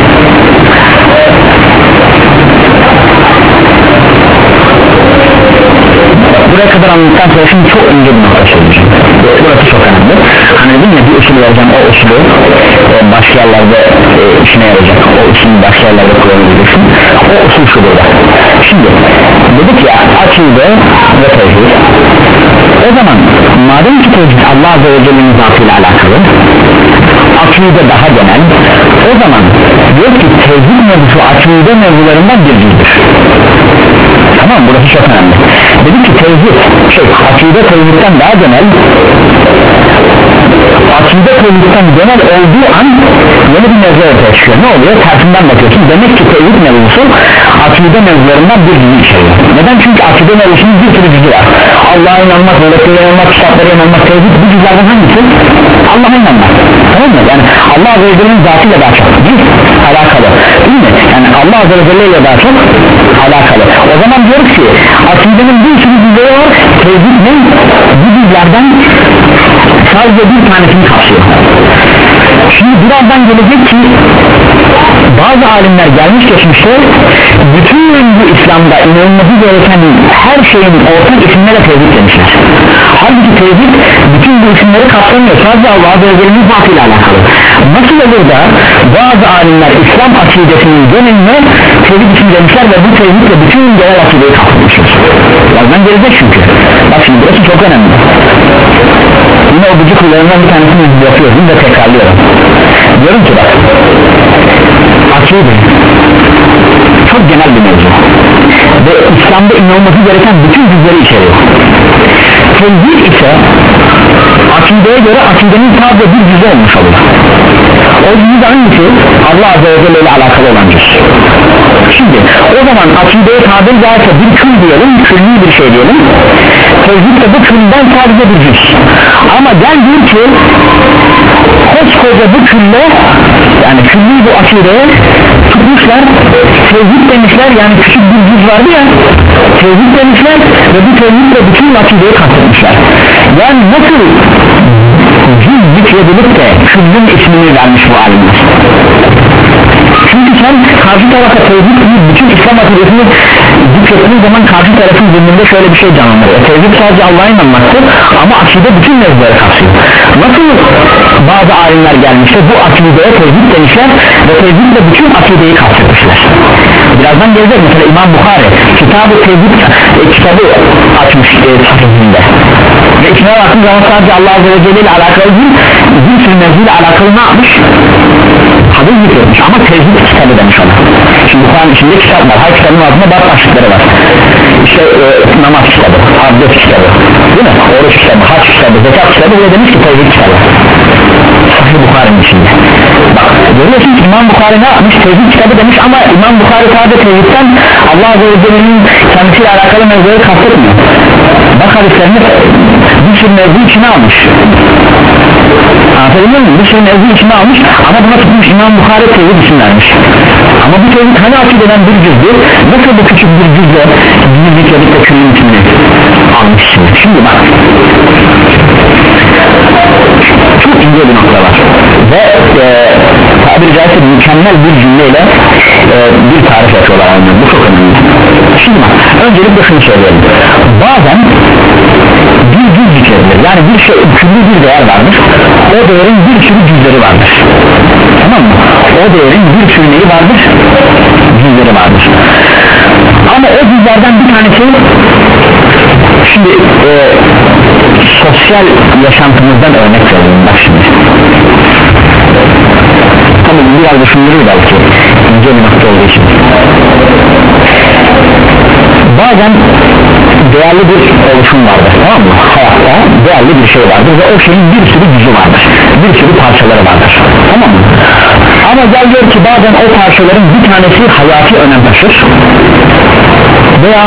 Buraya kadar anladıktan sonra şimdi çok önce bir nokta söyleyeceğim. Burası çok önemli. Hani dedim ya, bir usul vereceğim, o usulü e, başka yerlerde e, işine yarayacak, o usulü başka yerlerde kullanabileceksin. O usul şu burada. Şimdi dedik ya, akide ve tevhid. O zaman madem ki tevhid Allah Azze ve Celle'nin zatıyla alakalı, akide daha genel, o zaman diyor ki tevhid mevzusu akide mevzularından bir cüzdür. Tamam, burası çok önemli. Dedik ki tevhid, şey, akide tevhidden daha genel, akide tevhidden genel olduğu an yeni bir mevzu ortaya çıkıyor. Ne oluyor? Tersinden bakıyorsun. Demek ki tevhid mevzusu akide mevzularından bir cüzü içeriyor. Neden? Çünkü akide mevzusunun bir sürü cüzü var. Allah'a inanmak, meleklere inanmak, kitaplara inanmak, tevhid bu cüzlerden hangisi? Allah'a inanmak, tamam mı? Yani Allah Azze ve Celle'nin zatıyla daha çok değil, alakalı, değil mi? Yani Allah Azze ve Celle ile daha çok alakalı. O zaman diyoruz ki akidenin bir sürü cüzleri var, tevhid ne? Bu cüzlerden sadece bir tanesini kapsıyor. Şimdi birazdan gelecek ki bazı alimler gelmiş geçmişte bütün bu İslam'da inanılması gereken her şeyin ortak isimlere tevhid demişler. Halbuki tevhid bütün bu isimleri kapsamıyor, sadece Allah Azze ve Celle'nin zatıyla alakalı. Nasıl olur da bazı alimler İslam akidesinin geneline tevhid ismi demişler ve bu tevhidle bütün genel akideyi kapsamışlar. Birazdan gelecek çünkü. Bak şimdi burası çok önemli. Yine o bucuk huylarından bir tanesini yapıyorum ve tekrarlıyorum. Diyorum ki bak, akide çok genel bir mevzu ve İslam'da inanılması gereken bütün cüzleri içeriyor. Tevhid ise akideye göre akidenin sadece bir cüzü olmuş olur. O cüzü hangisi? Allah Azze ve Celle ile alakalı olan cüz. Şimdi o zaman akideye tabiri caizse bir kül diyelim, külli bir şey diyelim. Tevhid de bu külden sadece bir cüz. Ama gel diyor ki koskoca bu külle, yani külli bu akideye tutmuşlar, tevhid demişler, yani küçük bir cüz vardı ya, tevhid demişler ve bu tevhidle bütün akideyi kastetmişler. Yani nasıl cüz zikredilip de küllün ismini vermiş bu alimler? Çünkü sen karşı tarafa tevhid gibi bütün İslam akidesini zikrettiğin zaman karşı tarafın zihninde şöyle bir şey canlandırıyor. Tevhid sadece Allah'a inanmaktır ama akide bütün mevzuları kapsıyor. Nasıl bazı alimler gelmişse bu akideye tevhid demişler ve tevhidle bütün akideyi kapsatmışlar. Birazdan gelecek. Mesela İmam Bukhari Kitab-ı Tevhid e, kitabı açmış e, sahihinde ve içine baktığın zaman sadece Allah Azze ve Celle ile alakalı değil, bir sürü mevzuyla alakalı ne yapmış? Hadis zikretmiş ama tevhid kitabı demiş ona. Şimdi Kur'an içinde kitap var, her kitabın altında bazı başlıkları var. İşte e, namaz kitabı, abdest kitabı, değil mi? Oruç kitabı, hac kitabı, zekat kitabı, ve demiş ki tevhid kitabı. Sahih Bukhari'nin içinde. Bak görüyorsun ki İmam Bukhari ne yapmış? Tevhid kitabı demiş ama İmam Bukhari sadece tevhidden Allah Azze ve Celle'nin kendisiyle alakalı mevzuları kastetmiyor. Bak hadislerini bir sürü mevzu içine almış. anlatabiliyor muyum? Bir şeyin özü içine almış ama buna tutmuş İmam Bukhari tevhid isim vermiş. Ama bu tevhid hani akideden bir cüzdü, nasıl bu küçük bir cüzle cüzlük edip de küllün ismini almış. Şimdi bak, çok ince bir nokta var ve e, tabiri caizse mükemmel bir cümleyle e, bir tarif yapıyorlar anlıyor. Bu çok önemli. Şimdi bak, öncelikle şunu söyleyelim, bazen bir cüz zikredilir, yani bir şey, külli bir değer vardır, o değerin bir sürü cüzleri vardır, tamam mı? O değerin bir sürü neyi vardır? Cüzleri vardır, ama o cüzlerden bir tanesi, şimdi e, sosyal yaşantımızdan örnek verelim. Bak şimdi, tabii biraz düşündürür belki, ince bir nokta olduğu için. Bazen değerli bir oluşum vardır, tamam mı? Hayatta değerli bir şey vardır ve o şeyin bir sürü gücü vardır, bir sürü parçaları vardır, tamam mı? Ama gel gör ki bazen o parçaların bir tanesi hayati önem taşır veya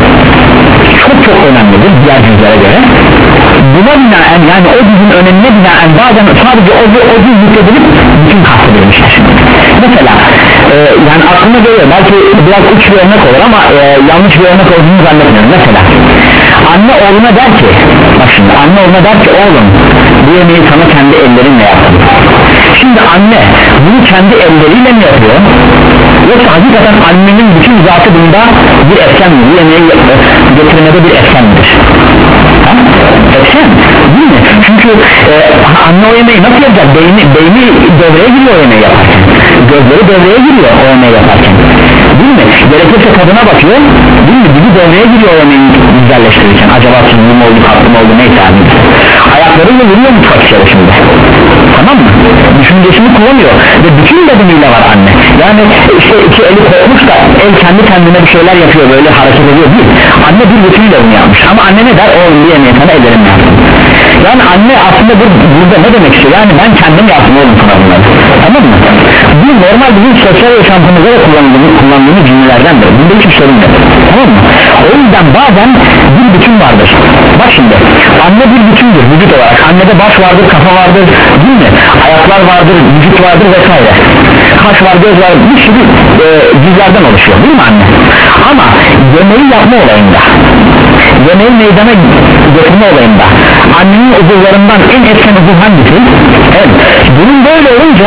çok çok önemlidir diğer cüzlere göre. Buna binaen, yani o cüzün önemine binaen bazen sadece o, o cüz yükledilip bütün kastedilmiştir. Mesela e, yani aklıma geliyor, belki biraz uç bir örnek olur ama e, yanlış bir örnek olduğunu zannetmiyorum. Mesela anne oğluna der ki, bak şimdi anne oğluna der ki oğlum bu yemeği sana kendi ellerinle yaptım. Şimdi anne bunu kendi elleriyle mi yapıyor, yoksa hakikaten annenin bütün zatı bunda bir etken mi, bu yemeği getirmede bir etken midir? Ha? Etken değil mi? Çünkü e, anne o yemeği nasıl yapacak? Beyni, beyni devreye giriyor o yemeği yaparken, gözleri devreye giriyor o yemeği yaparken, değil mi? Gerekirse kadına bakıyor, değil mi? Dili devreye giriyor o yemeği güzelleştirirken, acaba tuzlu mu oldu, tatlı mı oldu, neyse abi, ayaklarıyla vuruyor mutfak içerisinde, tamam mı? Düşüncesini kullanıyor ve bütün bedeniyle var anne. Yani işte iki eli kopmuş da el kendi kendine bir şeyler yapıyor, böyle hareket ediyor değil, anne bir bütünüyle onu yapmış. Ama anne ne der? Oğlum bir yemeği sana ellerim yaptım. Yani anne aslında bu, burada ne demek istiyor? Yani ben kendim yaptım oğlum sana bunları, tamam mı? Bu normal bizim sosyal yaşantımızda da kullandığımız, kullandığımız cümlelerdendir. Bunda hiçbir sorun yok, tamam mı? O yüzden bazen bir bütün vardır. Bak şimdi, anne bir bütündür vücut olarak. Annede baş vardır, kafa vardır, değil mi? Ayaklar vardır, vücut vardır vesaire. Kaş var, göz var, bir sürü e, cüzlerden oluşuyor, değil mi anne? Ama yemeği yapma olayında, yemeği meydana getirme olayında annenin uzuvlarından en etken uzuv hangisi? El. Bunun böyle olunca,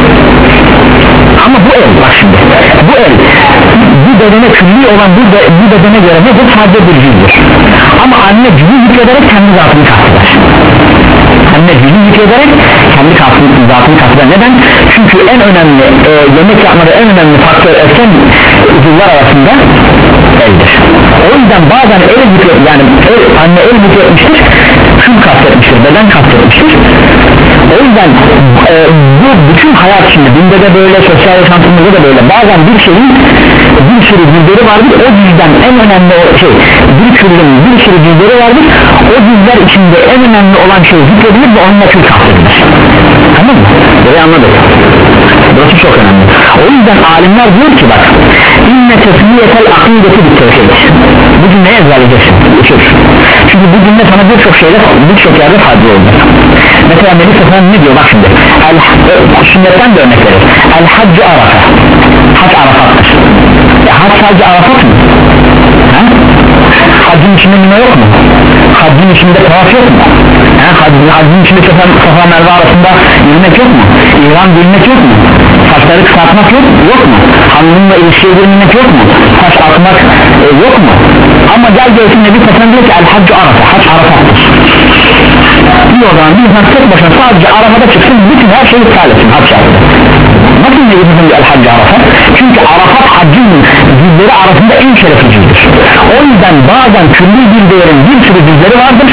ama bu el, bak şimdi bu el bu bedene külli olan bu, be, bu bedene göre ne? Bu sadece bir cüzdür. Ama anne cüzü yüklederek kendi zatını kasteder. Anne cüzü yüklederek kendi zatını kasteder. Neden? Çünkü en önemli e, yemek yapmada en önemli faktör etken uzuvlar arasında eldir. O yüzden bazen el yüklet, yani el, anne el yükletmiştir, şunu kastetmiştir, beden kastetmiştir. O yüzden e, bu bütün hayat içinde, dinde de böyle, sosyal yaşantımızda da böyle, bazen bir şeyin bir sürü cüzleri vardır, o cüzden en önemli o şey, bir küllün bir sürü cüzleri vardır, o cüzler içinde en önemli olan şey zikredilir ve onunla kül kastedilir, tamam mı? Burayı anladık, burası çok önemli. O yüzden alimler diyor ki bak, inne tesmiyetel akideti bir tevhid, bu cümleye ezberleyeceksin, uçur. Çünkü bu cümle sana birçok şeyler, birçok yerde faydalı olacak. Mesela Nebi Sefan ne diyor bak şimdi, el, sünnetten de örnek verir, el haccı arafa, hac arafattır. Ya hac sadece arafat mı? Ha? Haccın içinde ne yok mu? Haccın içinde tavaf yok mu? Ha? Haccın, haccın içinde Safa, Safa Merve arasında yürümek yok mu? İran bilmek yok mu? Saçları kısaltmak yok, yok mu? Hanımınla ilişkiye girmek yok mu? Saç atmak e, yok mu? Ama gel görsün Nebi Sefan diyor ki el haccı arafa, hac arafattır. Bir o zaman bir insan tek başına sadece arafada çıksın, bütün her şeyi iptal etsin hac yaptı. Nasıl Nebi Sefan diyor el haccı arafa? Çünkü arafat haccın cüzleri arasında en şerefli cüzdür. O yüzden bazen külli bir değerin bir sürü cüzleri vardır,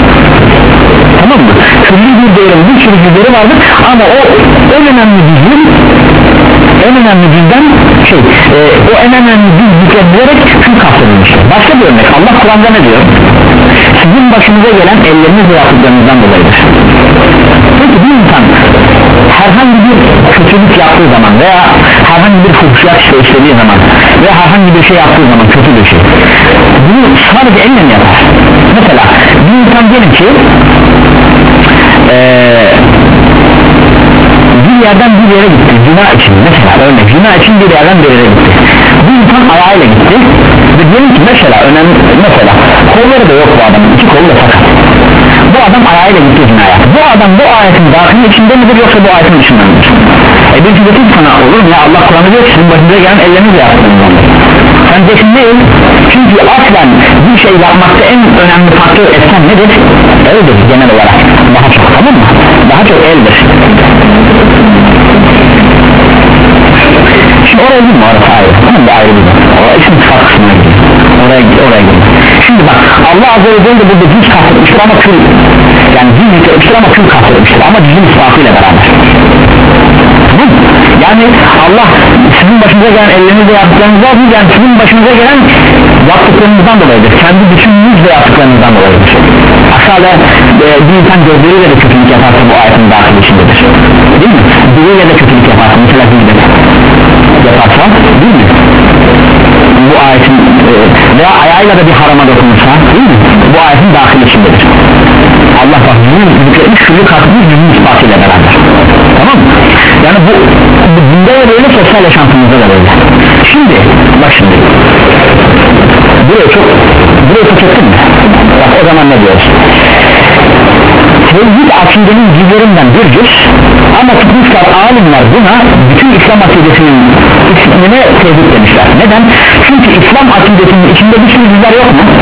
tamam mı? Külli bir değerin bir sürü cüzleri vardır ama o en önemli cüzün en önemli cüzden şey e, o en önemli cüz zikredilerek kül kastedilmiştir. Başka bir örnek, Allah Kur'an'da ne diyor? Sizin başınıza gelen ellerinizle yaptıklarınızdan dolayıdır. Peki bir insan herhangi bir kötülük yaptığı zaman veya herhangi bir fuhşiyat işte istediği zaman veya herhangi bir şey yaptığı zaman, kötü bir şey, bunu sadece elle mi yapar? Mesela bir insan diyelim ki ee, yerden bir yere gitti zina için mesela, örnek zina için bir yerden bir yere gitti, bir insan ayağıyla gitti ve diyelim ki mesela önemli, mesela kolları da yok bu adamın, iki kolu da sakat, bu adam ayağıyla gitti zinaya, bu adam bu ayetin dahilinin içinde midir yoksa bu ayetin dışında mıdır? E bir dedim sana olur mu ya, Allah Kur'an'ı diyor ki sizin başınıza gelen ellerinizle yaptınız onları. Sen desin değil, çünkü aslen bir şey yapmakta en önemli faktör etken nedir? Eldir genel olarak, daha çok, tamam mı? Daha çok eldir. Şimdi oraya gitme, orası ayrı, tamam da ayrı bir bak, oraya isim sıfat kısmına gidiyor, oraya git, oraya gitme. Şimdi bak, Allah Azze ve Celle de burada cüz kastırmıştır ama kül, yani cüz yüklemiştir ama kül kastırmıştır ama cüzün sıfatıyla beraber. Tamam mı? Yani Allah sizin başınıza gelen ellerinizle yaptıklarınızı değil, yani sizin başınıza gelen yaptıklarınızdan dolayıdır, kendi bütününüzle yaptıklarınızdan dolayıdır. Aşağıda e, bir insan gözleriyle de kötülük yaparsa bu ayetin dahil içindedir, değil mi? Diliyle de kötülük yaparsa, mesela dilde yaparsa, değil mi? Bu ayetin e, veya ayağıyla da bir harama dokunursa, değil mi? Bu ayetin dahil içindedir. Allah bak bunu yükletmiş, şunu katmış, yüzün ispatıyla beraber, tamam mı? Yani bu, bu bunda da böyle, sosyal yaşantımızda da böyle. Şimdi bak şimdi buraya çok buraya çok ettin mi? Bak o zaman ne diyoruz? Tevhid akidenin cüzlerinden bir cüz ama tutmuşlar alimler buna bütün İslam akidesinin ismine tevhid demişler. Neden? Çünkü İslam akidesinin içinde bir sürü cüzler yok mu?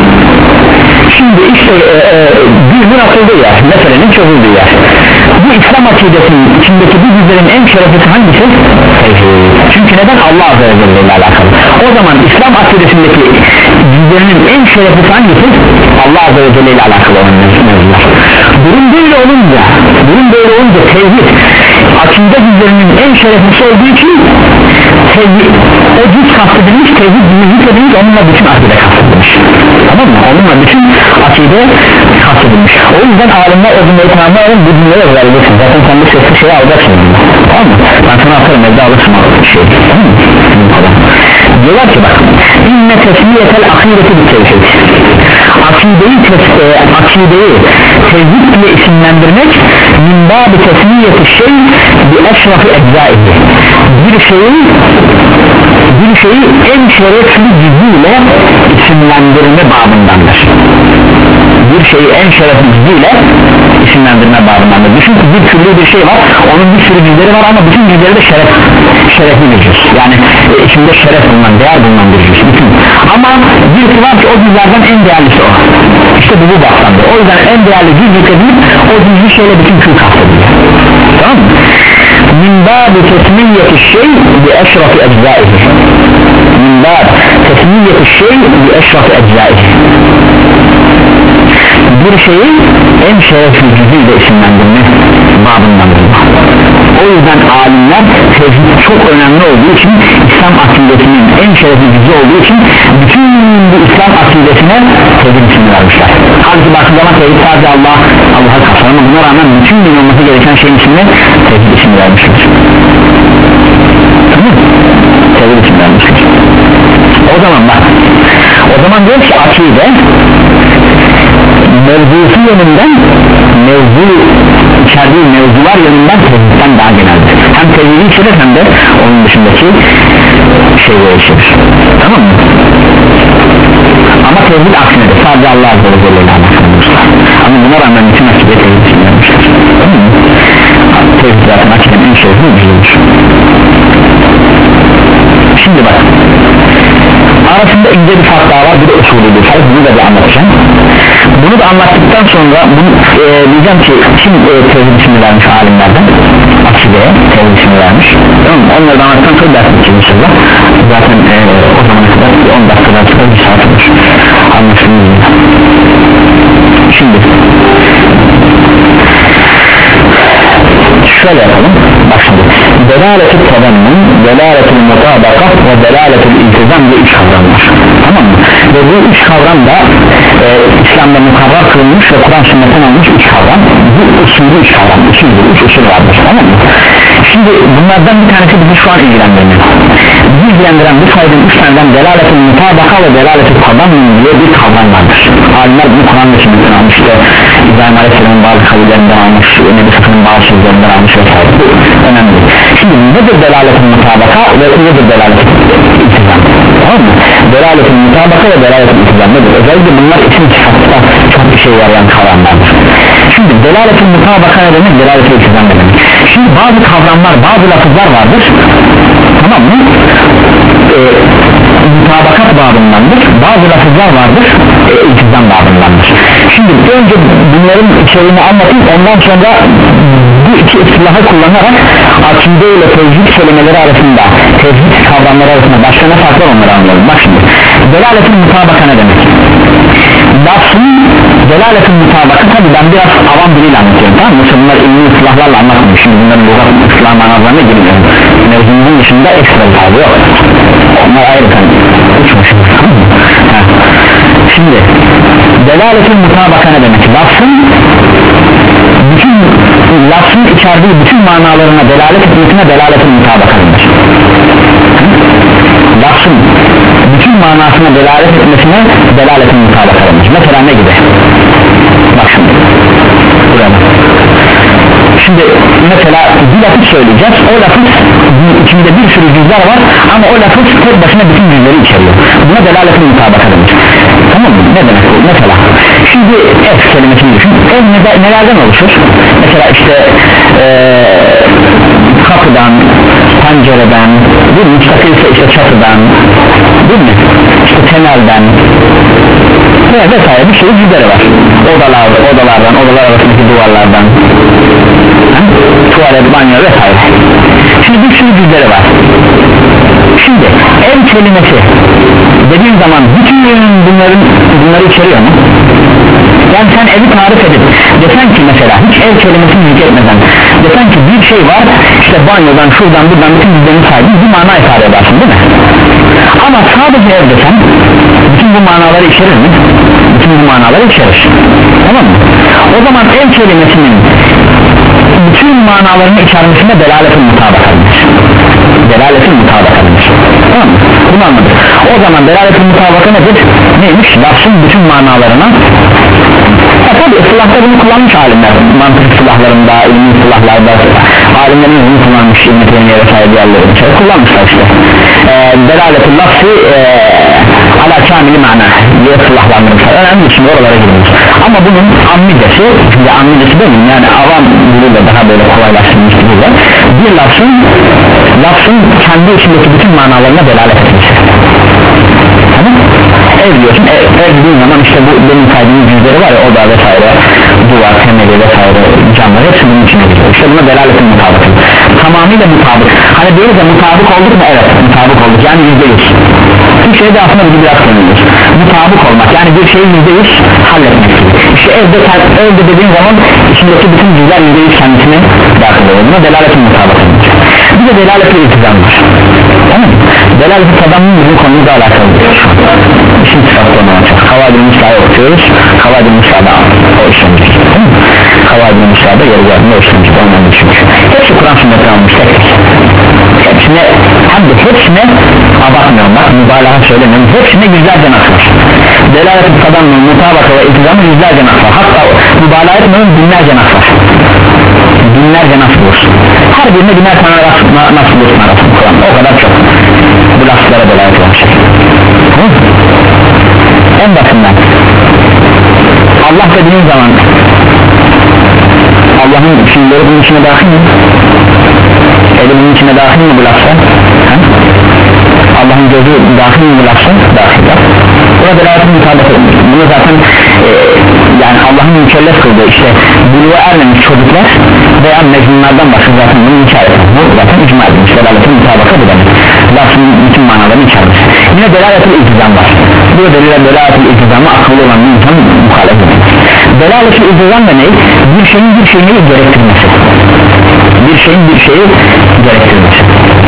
Şimdi işte e, e, düzgün atıldığı yer, meselenin çözüldüğü yer. Bu İslam akidesinin içindeki bu cüzlerin en şereflisi hangisi? Çünkü neden? Allah Azze ve Celle ile alakalı. O zaman İslam akidesindeki cüzlerinin en şereflisi hangisi? Allah Azze ve Celle ile alakalı olan mevzular. Durum böyle olunca, durum böyle olunca tevhid akide cüzlerinin en şereflisi olduğu için tevhid, o cüz kastedilmiş, tevhid yükledilmiş, onunla bütün akide kastedilmiş. Tamam mı? Onunla bütün akide kastedilmiş. O yüzden alimler o cümleyi tamamlayalım, bu cümleyi özellikle zaten sen bu sesli şeyi alacaksın. Tamam mı? Ben sana atarım, evde alırsın o şeyi. Tamam mı? Diyorlar ki bak, inne tesmiyetel akideti bir tevhid. Akideyi, e, akideyi tevhid ile isimlendirmek min bâbi tesmiyeti şey bi eşrafi eczaihi. Bir şeyi bir şeyi en şerefli cüzüyle isimlendirme babındandır. Bir şeyi en şerefli cüzüyle isimlendirme babındandır. Düşün ki bir türlü bir şey var, onun bir sürü cüzleri var ama bütün cüzleri de şeref, şerefli bir cüz. Yani e, içinde şeref bulunan, değer bulunan bir cüz. Bütün. Ama birisi var ki o cüzlerden en değerlisi o. İşte bu bu baktandır. O yüzden en değerli cüz yükledilip o cüzlü şeyle bütün kül kastediliyor. Tamam mı? min bâbi tesmiyyeti şey bi eşrafi eczaihi. min bâbi tesmiyyeti şey bi eşrafi eczaihi. Bir şeyi en şerefli cüzüyle isimlendirme babındandır. O yüzden alimler tevhid çok önemli olduğu için, İslam akidesinin en şerefli cüzü olduğu için bütün bu İslam akidesine tevhid ismini vermişler. Halbuki bakın zaman tevhid sadece Allah Allah'a kapsar ama buna rağmen bütün din olması gereken şeyin ismini tevhid ismini vermişler. Tamam mı? Tevhid ismini vermişler. O zaman bak, o zaman diyor ki akide mevzusu yönünden, mevzu içerdiği mevzular yönünden tevhidden daha geneldir. Hem tevhidi içerir hem de onun dışındaki şeyleri içerir. Tamam mı? Ama tevhid aksinidir, sadece Allah Azze ve Celle ile alakalıdır. Ama buna rağmen bütün akide tevhid için vermiştir. Tamam mı? Tevhid zaten akidenin en şerefli ucuzdur. Şimdi bak, arasında ince bir fark daha var, bir de usulü bir fark, bunu da bir anlatacağım. Bunu da anlattıktan sonra bunu, e, diyeceğim ki kim e, tevhid ismini vermiş alimlerden, akideye tevhid ismini vermiş, tamam mı? Onları da anlattıktan sonra ders edeceğim inşallah. Zaten e, o zamana kadar on dakikadan sonra bir saat olur, anlaşılmıyor. Şimdi şöyle yapalım, bak şimdi delaletul tadammun, delaletul mutabaka ve delaletul iltizam diye üç kavram var, tamam mı? Ve bu üç kavram da e, İslam'da mukarrar kılınmış ve Kur'an sünnetten almış üç kavram. Bu usulü üç kavram, usulü, üç usul vardır, tamam mı? Şimdi bunlardan bir tanesi bizi şu an ilgilendirmiyor. Bizi ilgilendiren bu saydığım üç taneden delaletul mutabaka ve delaletul tadammun diye bir kavram vardır. Alimler bunu Kur'an ve sünnetten almış, işte İbrahim Aleyhisselam'ın bazı kavillerinden almış, Nebi Sıfır'ın bazı sözlerinden almış vesaire. Bu önemli. nedir delaletin mutabaka ve nedir delaletin iltizam? Tamam mı? Delaletin mutabaka ve delaletin iltizam nedir? Özellikle bunlar için sıfatta çok bir şey yarayan kavramlardır. Şimdi delaletin mutabaka ne demek? Delaletin iltizam ne demek? Şimdi bazı kavramlar, bazı lafızlar vardır, tamam mı? Ee, mutabakat babındandır, bazı lafızlar vardır, e, iltizam babındandır. Şimdi önce bunların içeriğini anlatayım, ondan sonra bu iki istilahı kullanarak akide ile tevhid kelimeleri arasında, tevhid kavramları arasında başka ne fark var onları anlayalım. Bak şimdi, delaletin mutabaka ne demek? Lafzın delaletin mutabaka, tabi ben biraz avam diliyle anlatıyorum, tamam mı? Mesela bunlar ilmi istilahlarla anlatmıyorum, şimdi bunların lügat islah manalarına girmiyorum. Mevzunun dışında ekstra bir tabi yok, onlar ayrı kan uçmuşum. Şimdi delaletin mutabaka ne demek? Lafzın bütün lafzın içerdiği bütün manalarına delalet etmesine delaletin mutabakadır. Lafzın bütün manasına delalet etmesine delaletin mutabakadır. Mesela ne gibi? Bak şimdi buraya. Şimdi mesela bir lafız söyleyeceğiz, o lafız içinde bir sürü cüzler var ama o lafız tek başına bütün cüzleri içeriyor. Buna delaletin mutabaka denir. Tamam mı? Ne demek bu? Mesela şimdi es kelimesini düşün, ev nelerden oluşur? Mesela işte ee, kapıdan, pencereden, değil mi? Müstakilse işte çatıdan, değil mi? İşte temelden ve vesaire bir sürü cüzleri var. Odalar, odalardan, odalar arasındaki duvarlardan, ha? Tuvalet, banyo vesaire. Şimdi bir sürü cüzleri var. Şimdi ev kelimesi dediğin zaman bütün bunların bunları içeriyor mu? Yani sen evi tarif edip desen ki mesela hiç ev kelimesini zikretmeden desen ki bir şey var işte banyodan şuradan buradan bütün cüzlerini saydın, bu mana ifade edersin değil mi? Ama sadece ev desen bütün bu manaları içerir mi? Bütün bu manaları içerir, tamam mı? O zaman ev kelimesinin bütün manalarını içermesine delaletin mutabakadır. Delaletin mutabakadır, tamam mı? Bunu anladık. O zaman delaletin mutabaka nedir? Neymiş? Lafzın bütün manalarına. Ya tabi ıslahta bunu kullanmış alimler, mantık ıslahlarında, ilmi ıslahlarda alimlerin bunu kullanmış, ilmi teymiye vesaire diğerleri şey kullanmışlar işte. Ee, delaletin lafzı ee, ala kamili mana diye ıslahlandırmışlar. Önemli şimdi oralara gidiyoruz. Ama bunun ammidesi, şimdi ammidesi demeyeyim yani avam diliyle daha böyle kolaylaştırmış diliyle bir lafzın lafzın kendi içindeki bütün manalarına delalet etmesi. Tamam? Ev diyorsun, ev, ev dediğin zaman işte bu benim saydığım cüzleri var ya, oda vesaire, duvar, temeli vesaire, camlar hepsi bunun içine giriyor. İşte buna delaletin mutabıkı. Tamamıyla mutabık. Hani diyoruz ya mutabık olduk mu? Evet, mutabık olduk. Yani yüzde yüz. Bir şeyde aslında bizi biraz tanıyoruz. Mutabık olmak, yani bir şeyi yüzde yüz halletmek. İşte evde, evde dediğin zaman içindeki bütün cüzler yüzde yüz kendisine dahil oluyor. Buna delaletin mutabıkı. Bir de delaletin iltizam var. Tamam mı? Delaletin tadamın bizim konumuzla alakalı. İşin sıfatlı olacak. Havadil Musa'yı okuyoruz. Havadil Musa'da o işlenecek. Havadil Musa'da yeri geldiğinde o işlenecek. Ondan düşünmüş. Hepsi Kur'an sünnetten almış tek tek. Hepsine, hem de hepsine abartmıyorum bak, mübalağa söylemiyorum. Hepsine yüzlerce nasıl var. Delaletin tadamın, mutabaka ve iltizamı yüzlerce nasıl var. Hatta mübalağa etmiyorum, binlerce nasıl var. Binlerce nasıl bulursun. Her birine biner tane nasıl bulursun arasında Kur'an. O kadar çok. Bu laflara delalet olan şey. En basından Allah dediğin zaman Allah'ın fiilleri bunun içine dahil mi? Eli bunun içine dahil mi bu lafza? Allah'ın gözü dahil mi bu lafza? Dahil ya. Buna delaletin mutabakı. Bunu zaten e, yani Allah'ın mükellef kıldığı işte buluğa ermemiş çocuklar veya mecnunlardan başka zaten bunun içerisi. Bu zaten icma edilmiş. Delaletin mutabakı bu demek. Lafzın bütün manalarını içermiş. Yine delaletin iltizam var. Bu delile delaletin iltizamı akıllı olan bir insan muhalefet edilir. Delaletin iltizam da ne? Bir şeyin bir şeyini gerektirmesi. Bir şeyin bir şeyi gerektirmesi.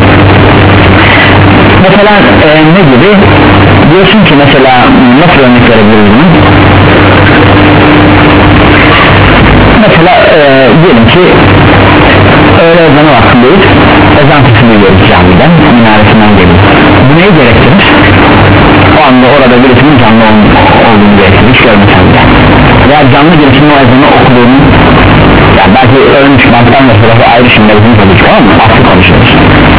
Mesela e, ne gibi? Diyorsun ki mesela nasıl örnek verebiliriz bunu? Mesela e, diyelim ki öğle ezanı vaktindeyiz, ezan sesini duyuyoruz camiden, minaresinden geliyor. Bu neyi gerektirir? O anda orada birisinin canlı olduğunu gerektirir, hiç görmesen de. Veya canlı birisinin o ezanı okuduğunu, yani belki ölmüş banttan ve sırası ayrı şimdi bizim konuşuyor, tamam mı? Aslı konuşuyoruz.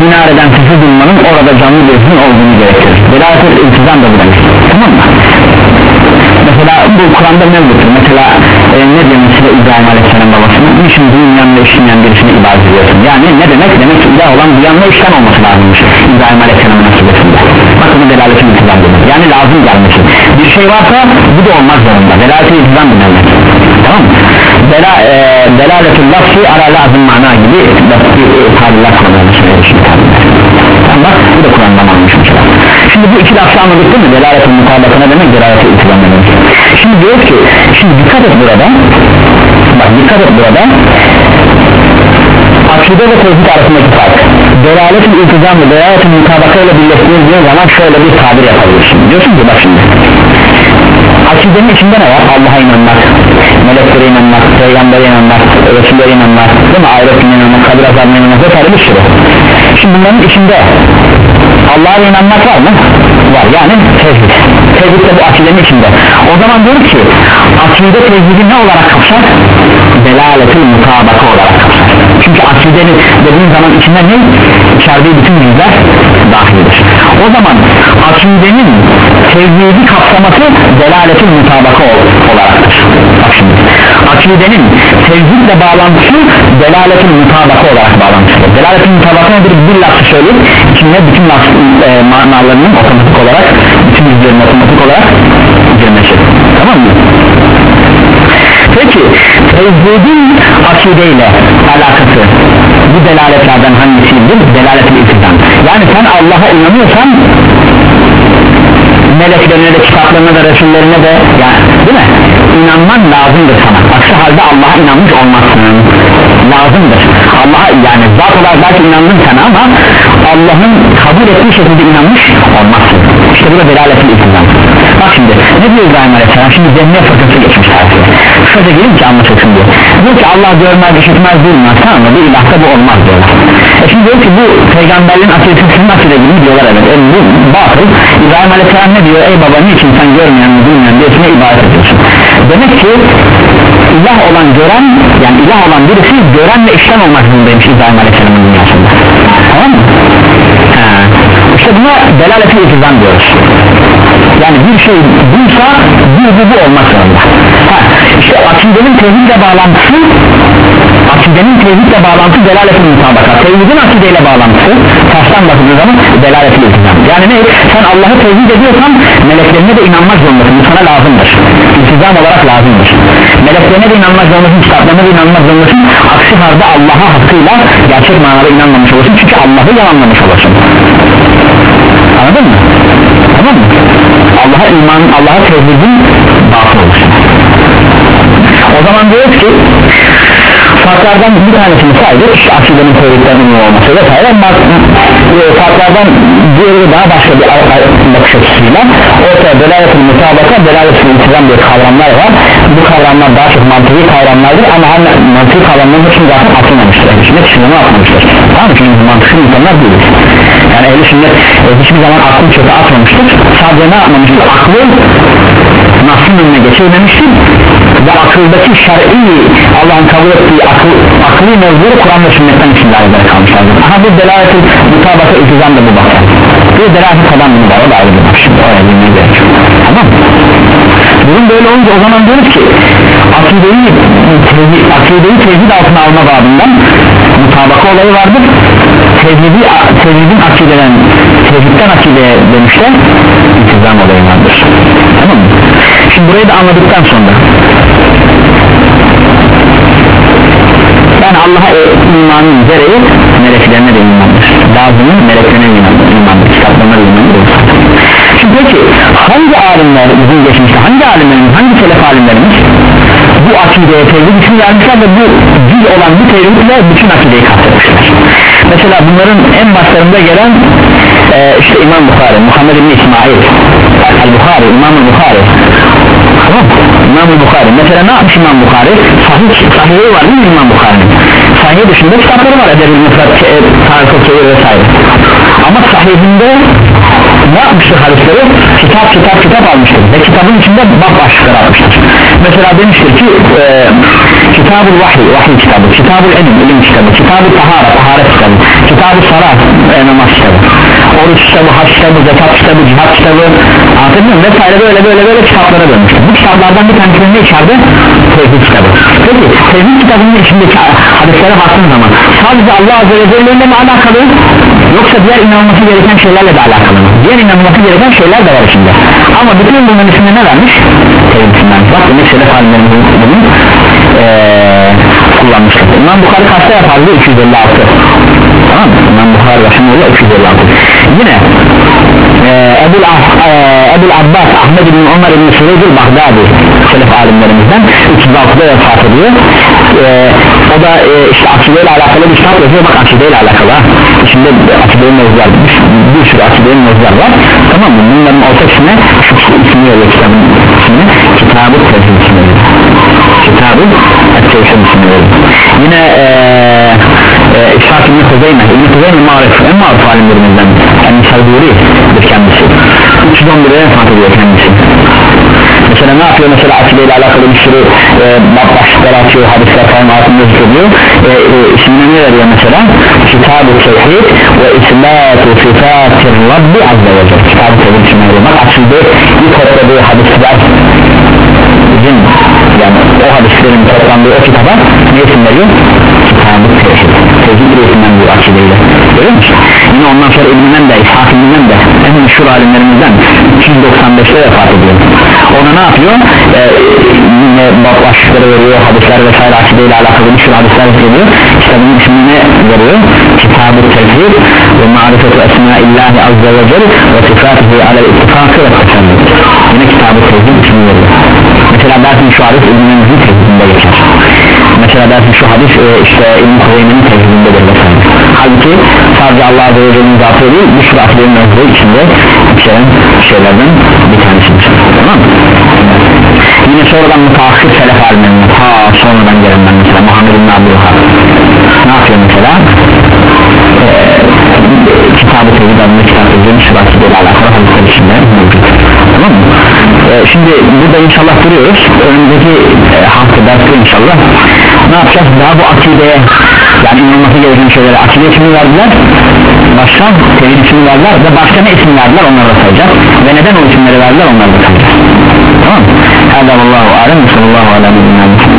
minareden sesi duymanın orada canlı birisinin olduğunu gerektirir. Delalet-ül iltizam da bu demek, tamam mı? Mesela bu Kur'an'da mevcuttur. Mesela e, ne diyor mesela İbrahim Aleyhisselam babasına, niçin duymayan ve işleyen birisine ibadet ediyorsun? Yani ne demek? Demek ki ilah olan duyan ve işten olması lazımmış İbrahim Aleyhisselam'ın nasibesinde. Bak bunu delalet-ül iltizam demek, yani lazım gelmesi. Bir şey varsa bu da olmak zorunda. Delalet-ül iltizam demek, tamam mı? Dela, e, delalet-ül lafzi ala lazım mana gibi bir tabirler kullanılmış. Tamam, bak bu da Kur'an'dan almış mesela. Şimdi bu iki lafı anladık değil mi? Delalet-ül mutabaka ne demek? Delalet-ül iltizam demek. Şimdi diyor ki, şimdi dikkat et burada, bak dikkat et burada, akide ve tevhid arasındaki fark. Delalet-ül iltizam ve delalet-ül mutabaka ile birleştiğiniz zaman şöyle bir tabir yapabilirsin. Diyorsun ki bak şimdi, akidenin içinde ne var? Allah'a inanmak, meleklere inanmak, peygambere inanmak, Resullere inanmak, değil mi? Ahiretine inanmak, kabir azabına inanmak vesaire bir sürü. Şimdi bunların içinde Allah'a inanmak var mı? Var, yani tevhid. Tevhid de bu akidenin içinde. O zaman diyoruz ki akide tevhidi ne olarak kapsar? Delalet-ül mutabaka olarak kapsar. Çünkü akidenin dediğin zaman içinde ne? İçerdiği bütün bilgiler dahildir. O zaman akidenin tevhidi kapsaması delalet-ül mutabaka olaraktır. Bak şimdi, akidenin tevhidle bağlantısı delalet-ül mutabaka olarak bağlantısıdır. Delalet-ül mutabaka nedir? Bir lafı söyleyip içinde bütün laf, e, manalarının otomatik olarak, bütün bilgilerin otomatik olarak girmesi, tamam mı? Peki tevhidin akideyle alakası bu delaletlerden hangisidir? Delalet-ül iltizam. Yani sen Allah'a inanıyorsan meleklerine de, kitaplarına da, Resullerine de, yani değil mi? İnanman lazımdır sana. Aksi halde Allah'a inanmış olmazsın. Lazımdır. Allah'a, yani zat olarak belki inandın sen ama Allah'ın kabul ettiği şekilde inanmış olmazsın. İşte bu da delalet-ül iltizam. Bak şimdi ne diyor İbrahim Aleyhisselam? Şimdi zihniye fırkası geçmiş tarihi. Kısaca gelin ki anlaşılsın diyor. Diyor ki Allah görmez, işitmez, duymaz, tamam mı? Bu ilahta bu olmaz diyorlar. E şimdi diyor ki bu peygamberlerin akidesi sizin akide gibi diyorlar, evet. E bu batıl. İbrahim Aleyhisselam ne diyor? Ey baba niçin sen görmeyen, duymayan birisine ibadet ediyorsun? Demek ki ilah olan gören, yani ilah olan birisi gören ve işten olmak zorundaymış İbrahim Aleyhisselam'ın dünyasında, tamam mı? He. İşte buna delalet-ül iltizam diyoruz. Yani bir şey buysa bu bu bu olmak zorunda. Ha, işte akidenin tevhidle bağlantısı, akidenin tevhidle bağlantısı delalet-ül mutabaka. Tevhidin akideyle bağlantısı tersten bakıldığı zaman delalet-ül iltizam. Yani ne? Sen Allah'ı tevhid ediyorsan meleklerine de inanmak zorundasın. Bu sana lazımdır. İltizam olarak lazımdır. Meleklerine de inanmak zorundasın, kitaplarına da inanmak zorundasın. Aksi halde Allah'a hakkıyla gerçek manada inanmamış olursun. Çünkü Allah'ı yalanlamış olursun. Anladın mı? Tamam mı? Allah'a iman, Allah'a tevhidin batıl olursun. O zaman diyoruz ki farklardan bir tanesini saydık, işte akidenin tevhidden ünlü olması vesaire. Farklardan diğeri daha başka bir bakış açısıyla ortaya delalet-ül mutabaka, delalet-ül iltizam diye kavramlar var. Bu kavramlar daha çok mantıki kavramlardır ama mantıki kavramların hepsini zaten atılmamıştır. Ehl-i sünnet hiçbir atmamıştır. Tamam mı? Çünkü mantıklı insanlar değiliz. Yani ehl-i sünnet e, hiçbir zaman aklını çöpe atmamıştır. Sadece ne yapmamıştır? Aklı nasıl önüne geçirmemiştir ve akıldaki şer'i Allah'ın kabul ettiği akıl, akıllı mevzuları Kur'an ve sünnetten isimlerden kalmışlardır. Aha bu delalet-ül mutabaka iltizam da bu bakar. Bir delalet-ül taban bunu var, o da ayrı bir bak şimdi oraya girmeye gerek yok. Tamam mı? Durum böyle olunca o zaman diyoruz ki akideyi tevhid, akideyi tevhid altına alma babından mutabaka olayı vardır. Tevhidi, tevhidin akideden tevhidden akideye dönüşte iltizam olayı vardır. Tamam mı? Şimdi burayı da anladıktan sonra yani Allah'a imanın gereği meleklerine de imandır. Lazımın meleklerine imandır, kitaplarına imandır. Şimdi peki hangi alimler bizim geçmişte, hangi alimlerimiz, hangi selef alimlerimiz bu akideye tevhid için gelmişler ve bu cüz olan bu tevhidle bütün akideyi kastetmişler. Mesela bunların en başlarında gelen e, işte İmam Bukhari, Muhammed bin İsmail el-Bukhari, İmam-ı Bukhari. Tamam, İmam-ı Bukhari. Mesela ne yapmış İmam Bukhari? Sahih, sahihi var değil mi İmam Bukhari'nin? Sahih dışında kitapları var, Edeb-ül Müfret, Tarih-ı Kebir vesaire. Ama sahihinde ne yapmıştır hadisleri? Kitap kitap kitap almıştır ve kitabın içinde bab başlıkları almıştır. Mesela demiştir ki e, Kitab-ül Vahiy, Vahiy kitabı, Kitab-ül İlim, İlim kitabı, Kitab-ül Tahara, Taharet kitabı, kitab-ı salat e, namaz kitabı, oruç kitabı, hac kitabı, zekat kitabı, cihat kitabı, anladın mı? Vesaire böyle böyle böyle kitaplara dönmüştür. Bu kitaplardan bir tanesinin ne içeride? Tevhid kitabı. Peki tevhid kitabının içindeki hadislere baktığın zaman sadece Allah Azze ve Celle ile mi alakalı, yoksa diğer inanılması gereken şeylerle de alakalı mı? Diğer inanılması gereken şeyler de var içinde. Ama bütün bunların içinde ne vermiş? Tevhid isimler. Bak demek şeref alimlerimiz bunu ee, kullanmışlar. İmam Bukhari kaçta yapardı? iki yüz elli altı. Tamam mı? İmam Bukhari başımıyla iki yüz elli altı. Yine Ebu'l Ebu'l Abbas Ahmed bin Ömer bin Süreyyül Bagdadi şeref alimlerimizden üç yüz altıda vefat ediyor. Ee, o da e, işte akideyle alakalı bir kitap yazıyor. Bak akideyle alakalı ha. İçinde akideyle mevzular bir, bir sürü akideyle mevzular var. Tamam mı? Bunların ortak ismine şu ismi yazıyor kitabın ismini. Kitab-ı Tevhid ismini yazıyor. Kitab-ı Tevhid ismini yazıyor. Yine eee e, İshak İbn-i Huzeyme İbn-i Huzeyme marif, en marif alimlerimizden yani Şazuri'dir kendisi. üç yüz on bir'e vefat ediyor kendisi. Mesela ne yapıyor? Mesela akideyle alakalı bir sürü e, başlıklar atıyor, hadisler falan altında zikrediyor. E, e, ismini ne veriyor mesela? Kitab-ı Tevhid ve İslat-ı Sıfat-ı Rabbi Azze ve Celle. Kitab-ı Tevhid ismini veriyor. Bak açıldı, ilk topladığı hadisler bizim yani o hadislerin toplandığı o kitaba ne isim veriyor? Kitab-ı Tevhid. Tevhid reisinden bir akideyle. Görüyor musun? Yine ondan sonra İbn-i de, İshak İbn-i de en meşhur alimlerimizden iki yüz doksan beş'te vefat ediyor. Ona ne yapıyor? Ee, yine başlıkları veriyor, hadisler vesaire akideyle alakalı bir sürü hadisler veriyor. İşte bunun ismini veriyor. Kitab-ı Tevhid ve Ma'rifetu Esmaillahi Azze ve Celle ve Sıfatihi alel ittifakı ve tesammet. Yine Kitab-ı Tevhid ismini veriyor. Mesela dersin şu hadis İbn-i tevhidinde geçer. Mesela dersin şu hadis e, işte İbn-i Huzeyme'nin tevhidindedir vesaire. Halbuki sadece Allah Azze ve Celle'nin zatı değil, bir sürü akidenin mevzuları içinde içeren şeylerden bir tanesidir. Tamam mı? Yine sonradan mutaakhir selef alimlerinin ha sonradan gelenler mesela Muhammed bin Abdülhak ne yapıyor mesela? Ee, Kitab-ı Tevhid adlı kitapta bir sürü akideyle alakalı hadisler içinde mevcut. Tamam mı? Ee, şimdi burada inşallah duruyoruz. Önümüzdeki e, hafta derste inşallah ne yapacağız? Daha bu akideye yani inanılması gereken şeylere akide ismini verdiler, başka tevhid ismini verdiler ve başka ne isim verdiler onları da sayacağız ve neden o isimleri verdiler onları da sayacağız. Tamam mı? Hâdâ vallâhu âlem ve sallallahu alâ